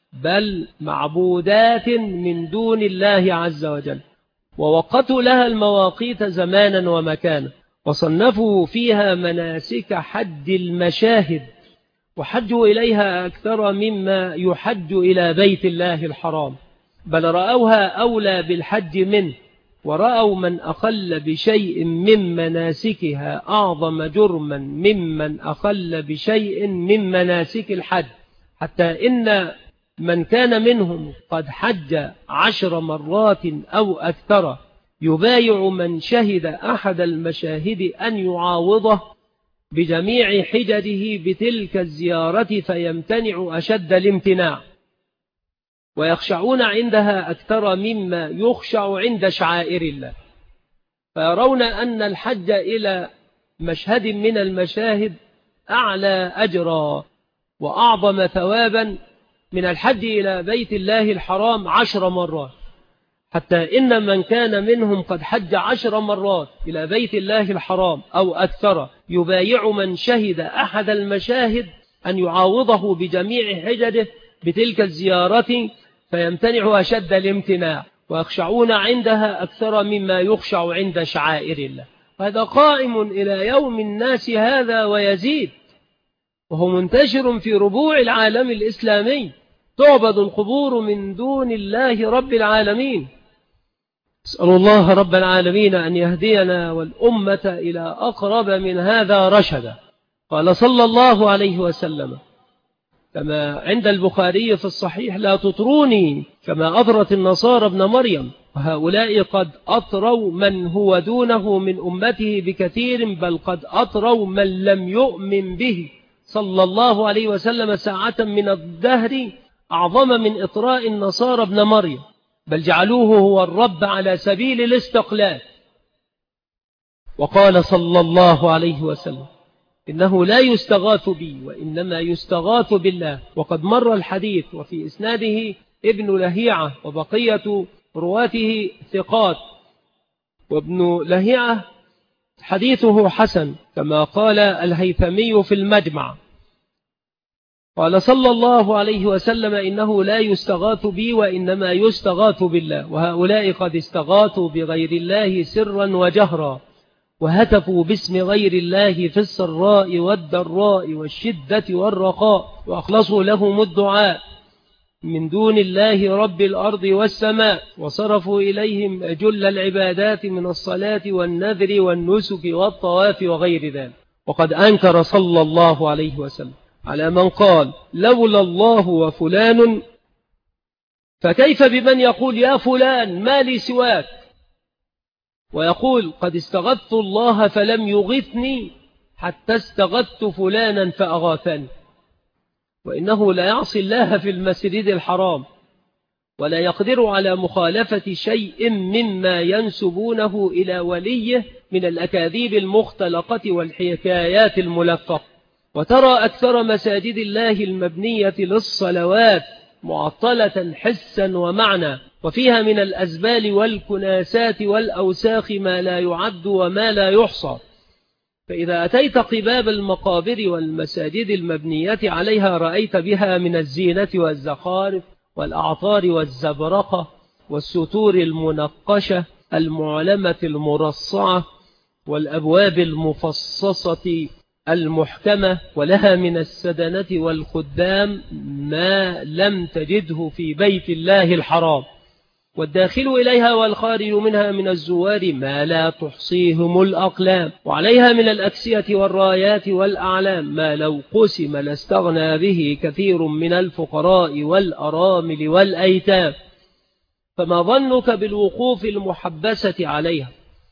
بل معبودات من دون الله عز وجل، ووقتوا لها المواقيت زمانا ومكانا، وصنفوا فيها مناسك حج المشاهد، وحجوا إليها أكثر مما يحج إلى بيت الله الحرام، بل رأوها أولى بالحج منه، ورأوا من أخل بشيء من مناسكها أعظم جرما ممن أخل بشيء من مناسك الحج، حتى إن من كان منهم قد حج عشر مرات أو أكثر يبايع من شهد أحد المشاهد أن يعاوضه بجميع حججه بتلك الزيارة فيمتنع أشد الامتناع، ويخشعون عندها أكثر مما يخشع عند شعائر الله، فيرون أن الحج إلى مشهد من المشاهد أعلى أجرا وأعظم ثوابا من الحج إلى بيت الله الحرام عشر مرات، حتى إن من كان منهم قد حج عشر مرات إلى بيت الله الحرام أو أكثر يبايع من شهد أحد المشاهد أن يعاوضه بجميع حججه بتلك الزيارة فيمتنع أشد الامتناع، ويخشعون عندها أكثر مما يخشع عند شعائر الله. هذا قائم إلى يوم الناس هذا ويزيد، وهو منتشر في ربوع العالم الإسلامي، تعبد القبور من دون الله رب العالمين. أسأل الله رب العالمين أن يهدينا والأمة إلى أقرب من هذا رشدا. قال صلى الله عليه وسلم كما عند البخاري في الصحيح: لا تطروني كما أطرت النصارى ابن مريم، وهؤلاء قد أطروا من هو دونه من أمته بكثير، بل قد أطروا من لم يؤمن به صلى الله عليه وسلم ساعة من الدهر أعظم من إطراء النصارى ابن مريم، بل جعلوه هو الرب على سبيل الاستقلال. وقال صلى الله عليه وسلم: إنه لا يستغاث بي وإنما يستغاث بالله. وقد مر الحديث وفي إسناده ابن لهيعة وبقية رواته ثقات، وابن لهيعة حديثه حسن كما قال الهيثمي في المجمع. قال صلى الله عليه وسلم: إنه لا يستغاث بي وإنما يستغاث بالله، وهؤلاء قد استغاثوا بغير الله سرا وجهرا، وهتفوا باسم غير الله في السراء والضراء والشدة والرخاء وأخلصوا لهم الدعاء من دون الله رب الأرض والسماء، وصرفوا إليهم أجل العبادات من الصلاة والنذر والنسك والطواف وغير ذلك. وقد أنكر صلى الله عليه وسلم على من قال لولا الله وفلان، فكيف بمن يقول يا فلان ما لي سواك، ويقول قد استغثت الله فلم يغثني حتى استغثت فلانا فأغاثني. وإنه لا يعصي الله في المسجد الحرام ولا يقدر على مخالفة شيء مما ينسبونه إلى وليه من الأكاذيب المختلقة والحكايات الملفقة. وترى أكثر مساجد الله المبنية للصلوات معطلة حسا ومعنى، وفيها من الأزبال والكناسات والأوساخ ما لا يعد وما لا يحصى. فإذا أتيت قباب المقابر والمساجد المبنية عليها رأيت بها من الزينة والزخارف والأعطار والزبرقة والستور المنقشة المعلمة المرصعة والأبواب المفصصة المحكمة، ولها من السدنة والخدام ما لم تجده في بيت الله الحرام، والداخل إليها والخارج منها من الزوار ما لا تحصيهم الأقلام، وعليها من الأكسية والرايات والأعلام ما لو قسم لاستغنى به كثير من الفقراء والأرامل والأيتام. فما ظنك بالوقوف المحبسة عليها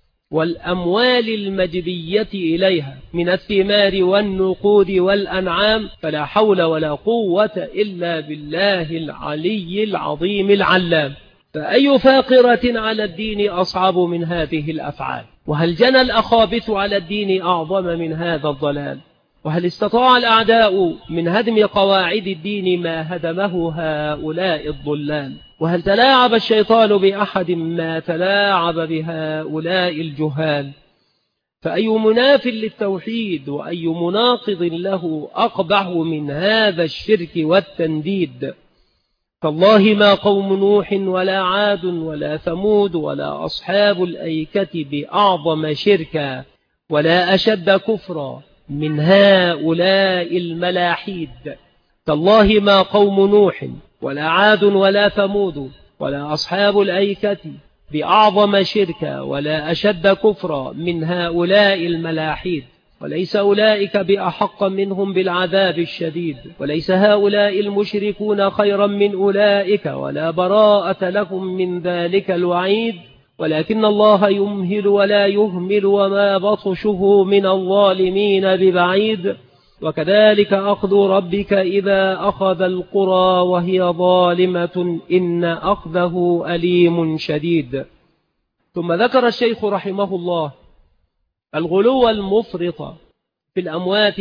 والأموال المجبية إليها من الثمار والنقود والأنعام؟ فلا حول ولا قوة إلا بالله العلي العظيم العلام. فأي فاقرة على الدين أصعب من هذه الأفعال؟ وهل جنى الأخابث على الدين أعظم من هذا الضلال؟ وهل استطاع الأعداء من هدم قواعد الدين ما هدمه هؤلاء الضلال؟ وهل تلاعب الشيطان بأحد ما تلاعب بهؤلاء الجهال؟ فأي مناف للتوحيد وأي مناقض له أقبح من هذا الشرك والتنديد؟ فالله ما قوم نوح ولا عاد ولا ثمود ولا أصحاب الأيكة بأعظم شركا ولا أشد كفرا من هؤلاء الملاحيد. فالله ما قوم نوح ولا عاد ولا ثمود ولا أصحاب الأيكة بأعظم شركا ولا أشد كفرا من هؤلاء الملاحيد، وليس أولئك بأحق منهم بالعذاب الشديد، وليس هؤلاء المشركون خيرا من أولئك ولا براءة لهم من ذلك الوعيد، ولكن الله يمهل ولا يهمل وما بطشه من الظالمين ببعيد. وكذلك أخذ ربك إذا أخذ القرى وهي ظالمة إن أخذه أليم شديد. ثم ذكر الشيخ رحمه الله الغلو المفرط في الأموات،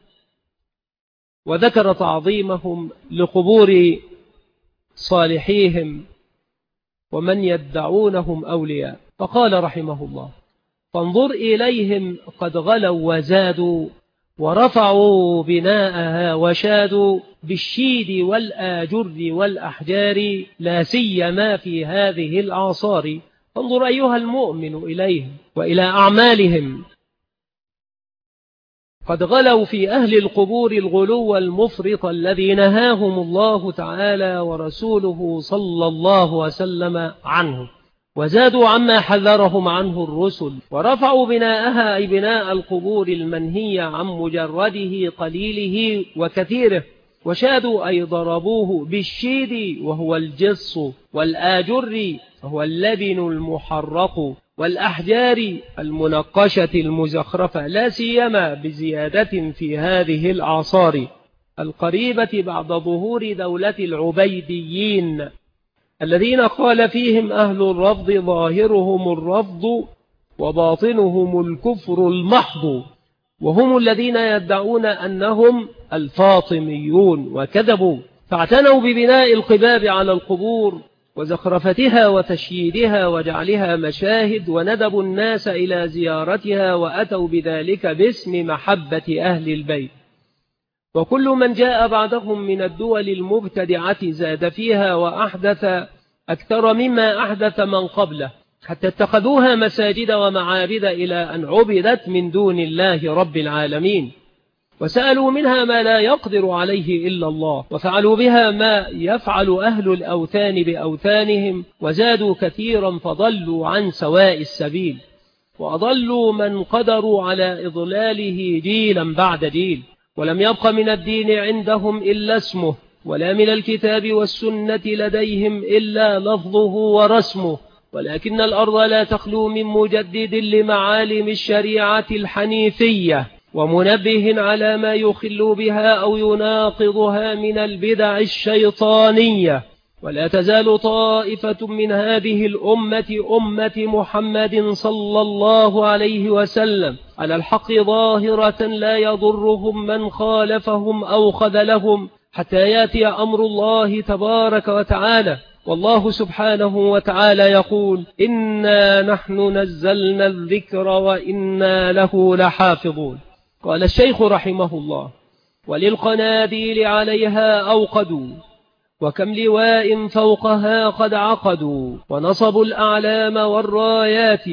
وذكر تعظيمهم لقبور صالحيهم ومن يدعونهم أولياء، فقال رحمه الله فانظر إليهم قد غلوا وزادوا ورفعوا بناءها وشادوا بالشيد والآجر والأحجار لا سيما في هذه الأعصار. فانظر أيها المؤمن إليهم وإلى أعمالهم، قد غلوا في أهل القبور الغلو المفرط الذي نهاهم الله تعالى ورسوله صلى الله وسلم عنه، وزادوا عما حذرهم عنه الرسل، ورفعوا بناءها أي بناء القبور المنهي عن مجرده قليله وكثيره، وشادوا أي ضربوه بالشيد وهو الجص، والآجر وهو اللبن المحرق، والأحجار المنقشة المزخرفة، لا سيما بزيادة في هذه الأعصار القريبة بعد ظهور دولة العبيديين الذين قال فيهم أهل الرفض ظاهرهم الرفض وباطنهم الكفر المحض، وهم الذين يدعون أنهم الفاطميون وكذبوا، فاعتنوا ببناء القباب على القبور وزخرفتها وتشييدها وجعلها مشاهد، وندبوا الناس إلى زيارتها وأتوا بذلك باسم محبة أهل البيت. وكل من جاء بعدهم من الدول المبتدعة زاد فيها وأحدث أكثر مما أحدث من قبله، حتى اتخذوها مساجد ومعابد إلى أن عبدت من دون الله رب العالمين، وسألوا منها ما لا يقدر عليه إلا الله، وفعلوا بها ما يفعل أهل الأوثان بأوثانهم، وزادوا كثيرا فضلوا عن سواء السبيل، وأضلوا من قدروا على إضلاله جيلا بعد جيل، ولم يبق من الدين عندهم إلا اسمه، ولا من الكتاب والسنة لديهم إلا لفظه ورسمه، ولكن الأرض لا تخلو من مجدد لمعالم الشريعة الحنيفية، ومنبه على ما يخل بها أو يناقضها من البدع الشيطانية. ولا تزال طائفة من هذه الأمة أمة محمد صلى الله عليه وسلم على الحق ظاهرة لا يضرهم من خالفهم أو خذلهم، حتى يأتي أمر الله تبارك وتعالى. والله سبحانه وتعالى يقول: إنا نحن نزلنا الذكر وإنا له لحافظون. قال الشيخ رحمه الله: وللقناديل عليها أوقدوا، وكم لواء فوقها قد عقدوا، ونصبوا الأعلام والرايات،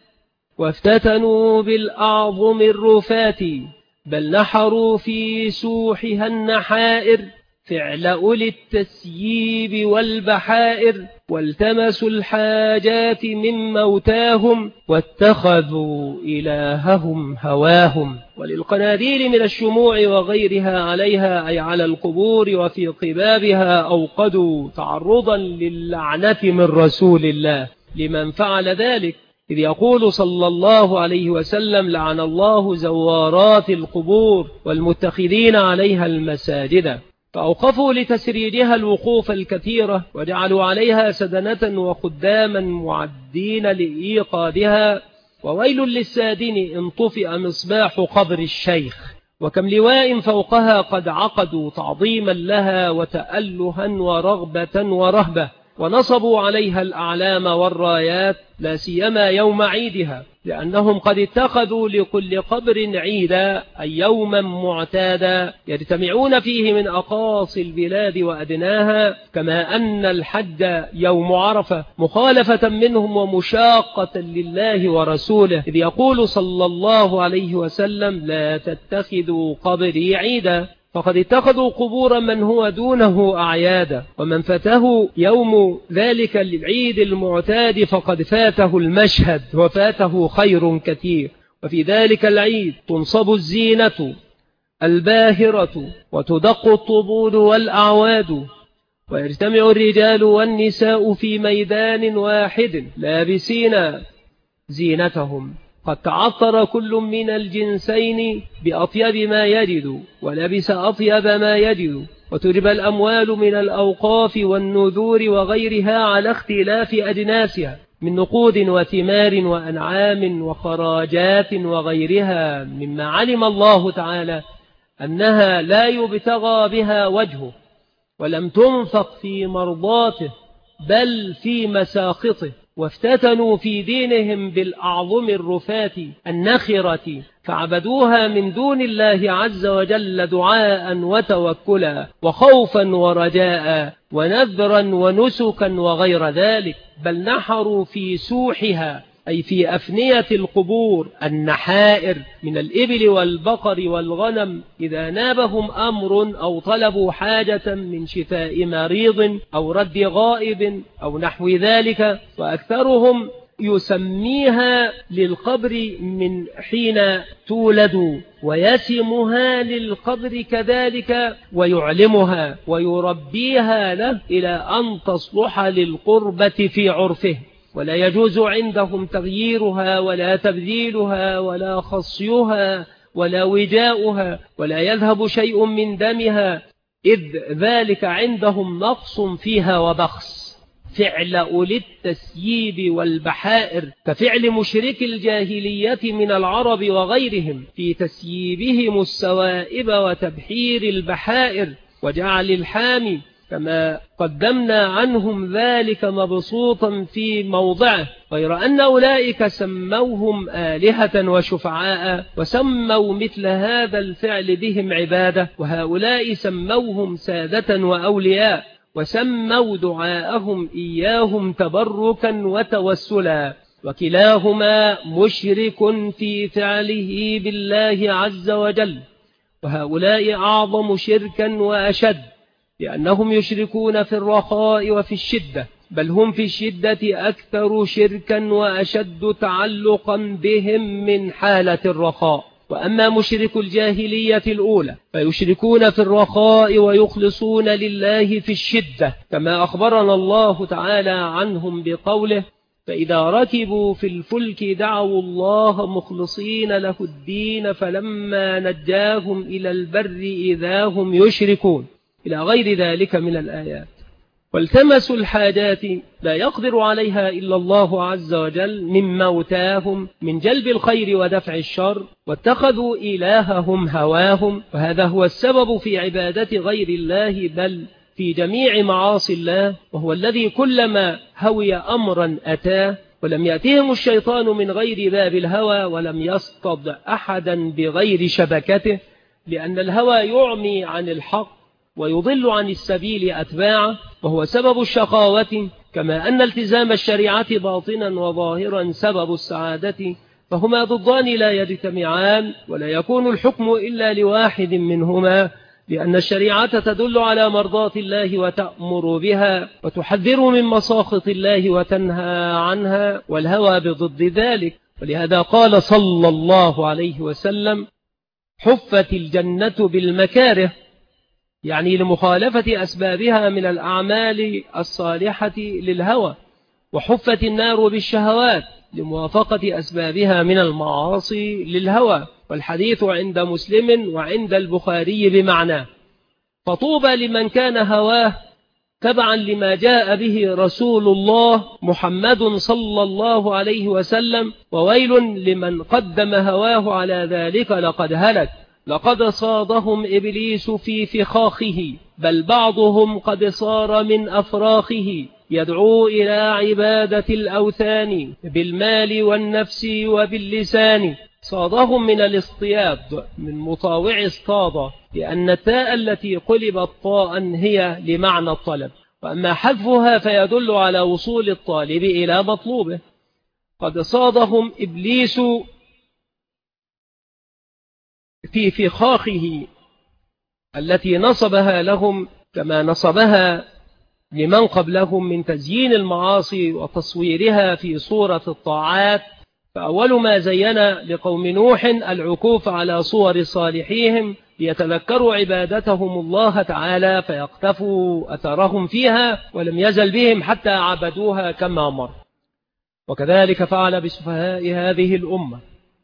وافتتنوا بالأعظم الرفات، بل نحروا في سوحها النحائر، فعل أولي التسييب والبحائر، والتمسوا الحاجات من موتاهم، واتخذوا إلههم هواهم. وللقناديل من الشموع وغيرها عليها، أي على القبور وفي قبابها، أوقدوا تعرضا للعنة من رسول الله لمن فعل ذلك، إذ يقول صلى الله عليه وسلم: لعن الله زوارات القبور والمتخذين عليها المساجد. فأوقفوا لتسريدها الوقوف الكثيرة، وجعلوا عليها سدنة وخداما معدين لإيقادها، وويل للسادن إن طفئ مصباح قبر الشيخ. وكم لواء فوقها قد عقدوا تعظيما لها وتألها ورغبة ورهبة، ونصبوا عليها الأعلام والرايات، لا سيما يوم عيدها، لأنهم قد اتخذوا لكل قبر عيدا، أي يوما معتادا يجتمعون فيه من أقاصي البلاد وأدناها، كما أن الحج يوم عرفة، مخالفة منهم ومشاقة لله ورسوله، إذ يقول صلى الله عليه وسلم: لا تتخذوا قبري عيدا. فقد اتخذوا قبور من هو دونه أعيادا، ومن فاته يوم ذلك العيد المعتاد فقد فاته المشهد وفاته خير كثير. وفي ذلك العيد تنصب الزينة الباهرة، وتدق الطبول والأعواد، ويجتمع الرجال والنساء في ميدان واحد لابسين زينتهم، قد تعطر كل من الجنسين بأطيب ما يجد، ولبس أطيب ما يجد، وتجبى الأموال من الأوقاف والنذور وغيرها على اختلاف أجناسها من نقود وثمار وأنعام وخراجات وغيرها، مما علم الله تعالى أنها لا يبتغى بها وجهه، ولم تنفق في مرضاته بل في مساخطه. وافتتنوا في دينهم بالأعظم الرفات النخرة، فعبدوها من دون الله عز وجل دعاء وتوكلا وخوفا ورجاء ونذرا ونسكا وغير ذلك، بل نحروا في سوحها، أي في أفنية القبور، النحائر من الإبل والبقر والغنم، إذا نابهم أمر أو طلبوا حاجة من شفاء مريض أو رد غائب أو نحو ذلك. وأكثرهم يسميها للقبر من حين تولد، ويسمها للقبر كذلك، ويعلمها ويربيها له إلى أن تصلح للقربة في عرفه، ولا يجوز عندهم تغييرها ولا تبديلها ولا خصيها ولا وجاؤها، ولا يذهب شيء من دمها، إذ ذلك عندهم نقص فيها وبخس. فعل أولي التسييب والبحائر كفعل مشرك الجاهلية من العرب وغيرهم في تسييبهم السوائب وتبحير البحائر وجعل الحامي، كما قدمنا عنهم ذلك مبسوطا في موضعه، غير أن أولئك سموهم آلهة وشفعاء، وسموا مثل هذا الفعل بهم عبادة، وهؤلاء سموهم سادة وأولياء، وسموا دعاءهم إياهم تبركا وتوسلا. وكلاهما مشرك في فعله بالله عز وجل، وهؤلاء أعظم شركا وأشد، لأنهم يشركون في الرخاء وفي الشدة، بل هم في الشدة أكثر شركا وأشد تعلقا بهم من حالة الرخاء. وأما مشرك الجاهلية الأولى فيشركون في الرخاء ويخلصون لله في الشدة، كما أخبرنا الله تعالى عنهم بقوله: فإذا ركبوا في الفلك دعوا الله مخلصين له الدين فلما نجاهم إلى البر إذا هم يشركون، إلى غير ذلك من الآيات. والتمسوا الحاجات لا يقدر عليها إلا الله عز وجل من موتاهم من جلب الخير ودفع الشر، واتخذوا إلههم هواهم، وهذا هو السبب في عبادة غير الله بل في جميع معاصي الله، وهو الذي كلما هوي أمرا أتاه، ولم يأتهم الشيطان من غير باب الهوى، ولم يصطد أحدا بغير شبكته، لأن الهوى يعمي عن الحق ويضل عن السبيل أتباعه، وهو سبب الشقاوة، كما أن التزام الشريعة باطنا وظاهرا سبب السعادة، فهما ضدان لا يجتمعان، ولا يكون الحكم إلا لواحد منهما، لأن الشريعة تدل على مرضاة الله وتأمر بها، وتحذر من مساخط الله وتنهى عنها، والهوى بضد ذلك. ولهذا قال صلى الله عليه وسلم: حفت الجنة بالمكاره، يعني لمخالفة أسبابها من الأعمال الصالحة للهوى، وحفت النار بالشهوات لموافقة أسبابها من المعاصي للهوى. والحديث عند مسلم وعند البخاري بمعناه: فطوبى لمن كان هواه تبعا لما جاء به رسول الله محمد صلى الله عليه وسلم، وويل لمن قدم هواه على ذلك لقد هلك. لقد صادهم إبليس في فخاخه، بل بعضهم قد صار من أفراخه، يدعو إلى عبادة الأوثان بالمال والنفس وباللسان. صادهم من الاصطياد من مطاوع اصطاد، لأن التاء التي قلبت طاء هي لمعنى الطلب، وأما حذفها فيدل على وصول الطالب إلى مطلوبه. قد صادهم إبليس في فخاخه التي نصبها لهم كما نصبها لمن قبلهم من تزيين المعاصي وتصويرها في صورة الطاعات. فأول ما زين لقوم نوح العكوف على صور صالحيهم ليتذكروا عبادتهم الله تعالى فيقتفوا أثرهم فيها، ولم يزل بهم حتى عبدوها كما مر. وكذلك فعل بسفهاء هذه الأمة.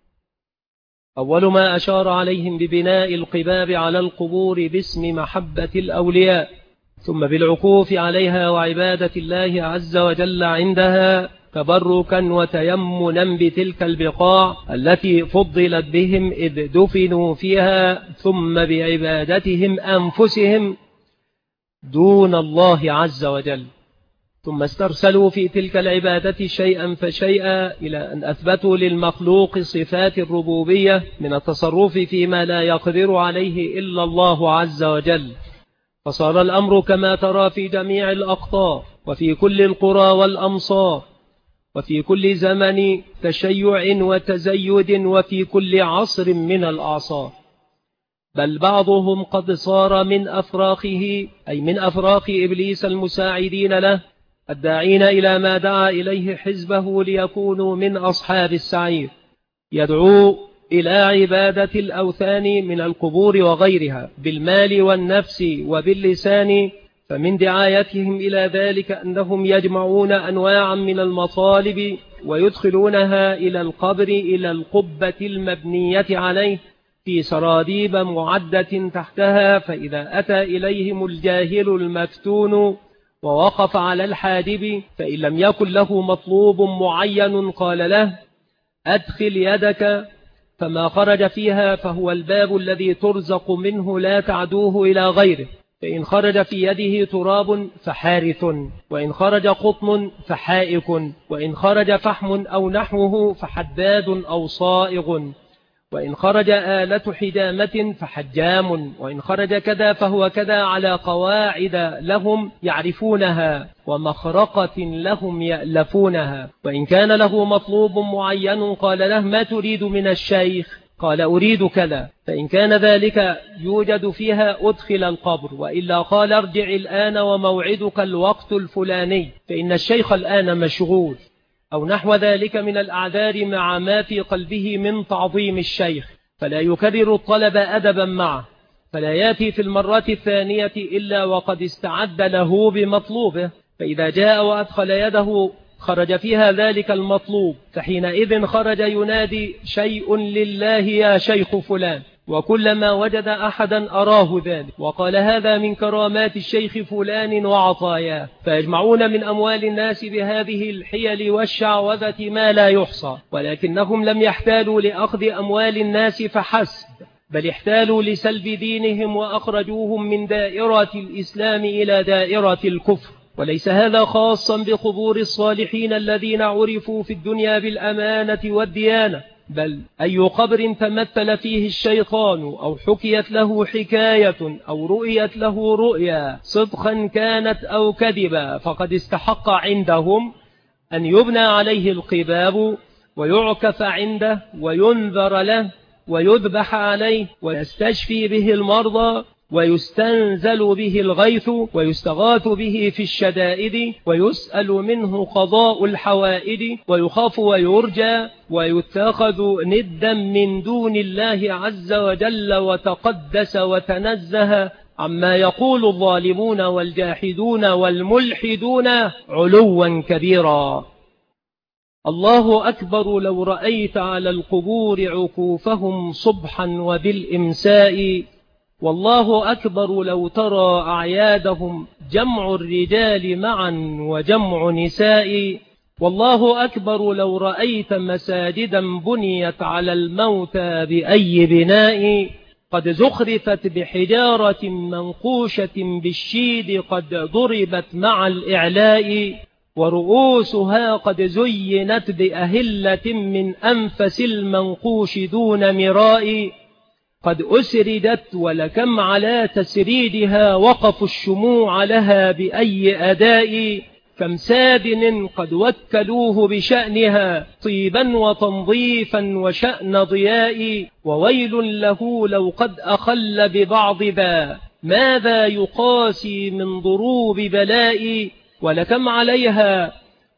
أول ما أشار عليهم ببناء القباب على القبور باسم محبة الأولياء، ثم بالعكوف عليها وعبادة الله عز وجل عندها تبركا وتيمنا بتلك البقاع التي فضلت بهم إذ دفنوا فيها، ثم بعبادتهم أنفسهم دون الله عز وجل، ثم استرسلوا في تلك العبادة شيئا فشيئا إلى أن أثبتوا للمخلوق صفات الربوبية من التصرف فيما لا يقدر عليه إلا الله عز وجل. فصار الأمر كما ترى في جميع الأقطار وفي كل القرى والأمصار، وفي كل زمن تشيع وتزيد، وفي كل عصر من الأعصار. بل بعضهم قد صار من أفراخه، أي من أفراخ إبليس المساعدين له، الداعين إلى ما دعا إليه حزبه ليكونوا من أصحاب السعير، يدعو إلى عبادة الأوثان من القبور وغيرها بالمال والنفس وباللسان. فمن دعايتهم إلى ذلك أنهم يجمعون أنواعا من المطالب ويدخلونها إلى القبر، إلى القبة المبنية عليه في سراديب معدة تحتها، فإذا أتى إليهم الجاهل المفتون ووقف على الحادب فإن لم يكن له مطلوب معين قال له: أدخل يدك، فما خرج فيها فهو الباب الذي ترزق منه لا تعدوه إلى غيره. فإن خرج في يده تراب فحارث، وإن خرج قطن فحائك، وإن خرج فحم أو نحوه فحداد أو صائغ، وإن خرج آلة حجامة فحجام، وإن خرج كذا فهو كذا، على قواعد لهم يعرفونها ومخرقة لهم يألفونها. وإن كان له مطلوب معين قال له: ما تريد من الشيخ؟ قال: أريد كذا. فإن كان ذلك يوجد فيها أدخل القبر، وإلا قال: ارجع الآن وموعدك الوقت الفلاني، فإن الشيخ الآن مشغول، أو نحو ذلك من الأعذار، مع ما في قلبه من تعظيم الشيخ، فلا يكرر الطلب أدبا معه، فلا يأتي في المرة الثانية إلا وقد استعد له بمطلوبه. فإذا جاء وأدخل يده خرج فيها ذلك المطلوب، فحينئذ خرج ينادي: شيء لله يا شيخ فلان، وكلما وجد أحدا أراه ذلك وقال: هذا من كرامات الشيخ فلان وعطاياه. فيجمعون من أموال الناس بهذه الحيل والشعوذة ما لا يحصى، ولكنهم لم يحتالوا لأخذ أموال الناس فحسب، بل احتالوا لسلب دينهم وأخرجوهم من دائرة الإسلام إلى دائرة الكفر. وليس هذا خاصا بقبور الصالحين الذين عرفوا في الدنيا بالأمانة والديانة، بل أي قبر تمثل فيه الشيطان أو حكيت له حكاية أو رؤيت له رؤيا صدقا كانت أو كذبا، فقد استحق عندهم أن يبنى عليه القباب ويعكف عنده وينذر له ويذبح عليه ويستشفي به المرضى ويستنزل به الغيث ويستغاث به في الشدائد ويسأل منه قضاء الحوائد ويخاف ويرجى ويتخذ ندا من دون الله عز وجل وتقدس وتنزه عما يقول الظالمون والجاحدون والملحدون علوا كبيرا. الله أكبر لو رأيت على القبور عكوفهم صبحا وبالإمساء، والله أكبر لو ترى أعيادهم جمع الرجال معا وجمع نساء، والله أكبر لو رأيت مساجدا بنيت على الموتى بأي بناء، قد زخرفت بحجارة منقوشة بالشيد قد ضربت مع الإعلاء، ورؤوسها قد زينت بأهلة من أنفس المنقوش دون مراء، قد أسردت ولكم على تسريدها وقفوا الشموع لها بأي أداء، كم سادن قد وكلوه بشأنها طيبا وتنظيفا وشأن ضياء، وويل له لو قد أخل ببعض ذا ماذا يقاسي من ضروب بلاء، ولكم عليها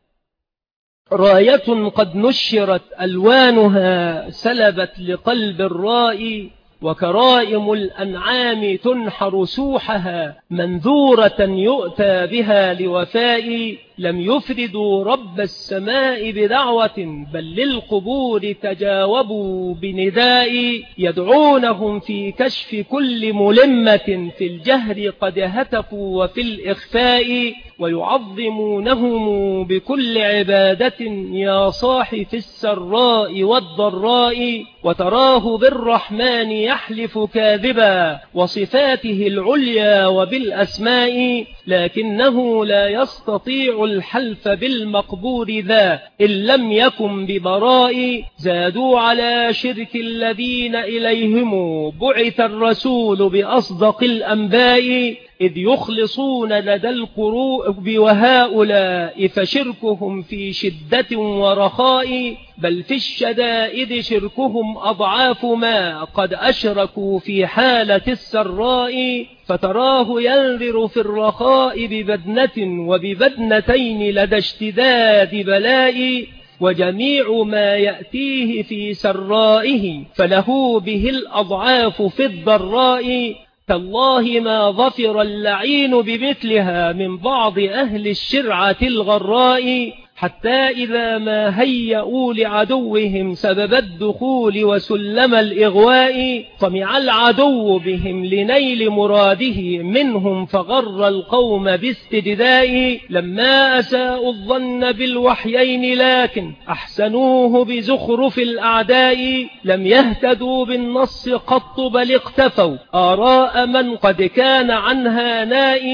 راية قد نشرت ألوانها سلبت لقلب الرائي، وكرائم الأنعام تنحر سوحها منذورة يؤتى بها لوفاء، لم يفردوا رب السماء بدعوة بل للقبور تجاوبوا بنداء، يدعونهم في كشف كل ملمة في الجهر قد هتفوا وفي الإخفاء، ويعظمونهم بكل عبادة يا صاح في السراء والضراء، وتراه بالرحمن يحلف كاذبا وصفاته العليا وبالأسماء، لكنه لا يستطيع الحلف بالمقبور ذا إن لم يكن ببراء، زادوا على شرك الذين إليهم بعث الرسول بأصدق الأنباء، إذ يخلصون لدى القروء وهؤلاء فشركهم في شدة ورخاء، بل في الشدائد شركهم أضعاف ما قد أشركوا في حالة السراء، فتراه ينذر في الرخاء ببدنة وببدنتين لدى اشتداد بلاء، وجميع ما يأتيه في سرائه فله به الأضعاف في الضراء، تالله ما ظفر اللعين بمثلها من بعض أهل الشرعة الغراء، حتى إذا ما هيئوا لعدوهم سبب الدخول وسلم الإغواء، طمع العدو بهم لنيل مراده منهم فغر القوم باستجداء، لما أساءوا الظن بالوحيين لكن أحسنوه بزخرف الأعداء، لم يهتدوا بالنص قط بل اقتفوا آراء من قد كان عنها نائي،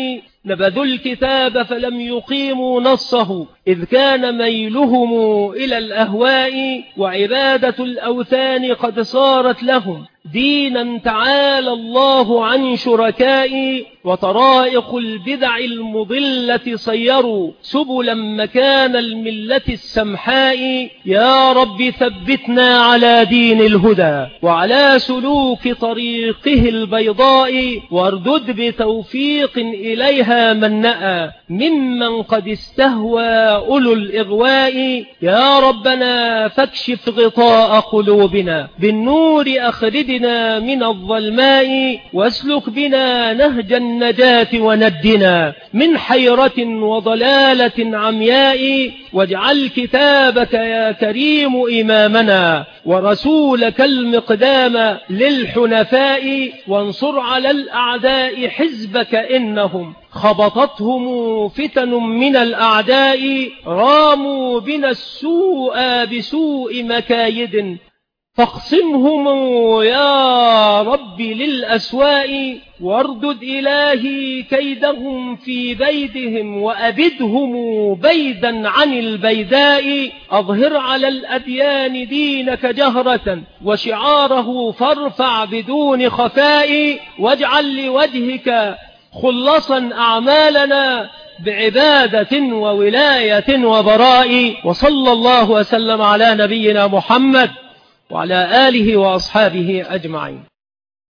نبذوا الكتاب فلم يقيموا نصه إذ كان ميلهم إلى الأهواء وعبادة الأوثان قد صارت لهم دينا تعالى الله عن شركاء وطرائق البدع المضلة صيروا سبلا مكان الملة السمحاء يا رب ثبتنا على دين الهدى وعلى سلوك طريقه البيضاء واردد بتوفيق إليها من نأى ممن قد استهوى أولو الإغواء يا ربنا فاكشف غطاء قلوبنا بالنور أخرجنا من الظلماء واسلك بنا نهج النجاة وندنا من حيرة وضلالة عمياء واجعل كتابك يا كريم إمامنا ورسولك المقدام للحنفاء وانصر على الأعداء حزبك إنهم خبطتهم فتن من الأعداء راموا بنا السوء بسوء مكايد فاقسمهم يا رب للأسواء واردد إلهي كيدهم في بيدهم وأبدهم بيدا عن البيداء أظهر على الأديان دينك جهرة وشعاره فارفع بدون خفاء واجعل لوجهك خلصا أعمالنا بعبادة وولاية وبراء وصلى الله وسلم على نبينا محمد وعلى آله وأصحابه أجمعين.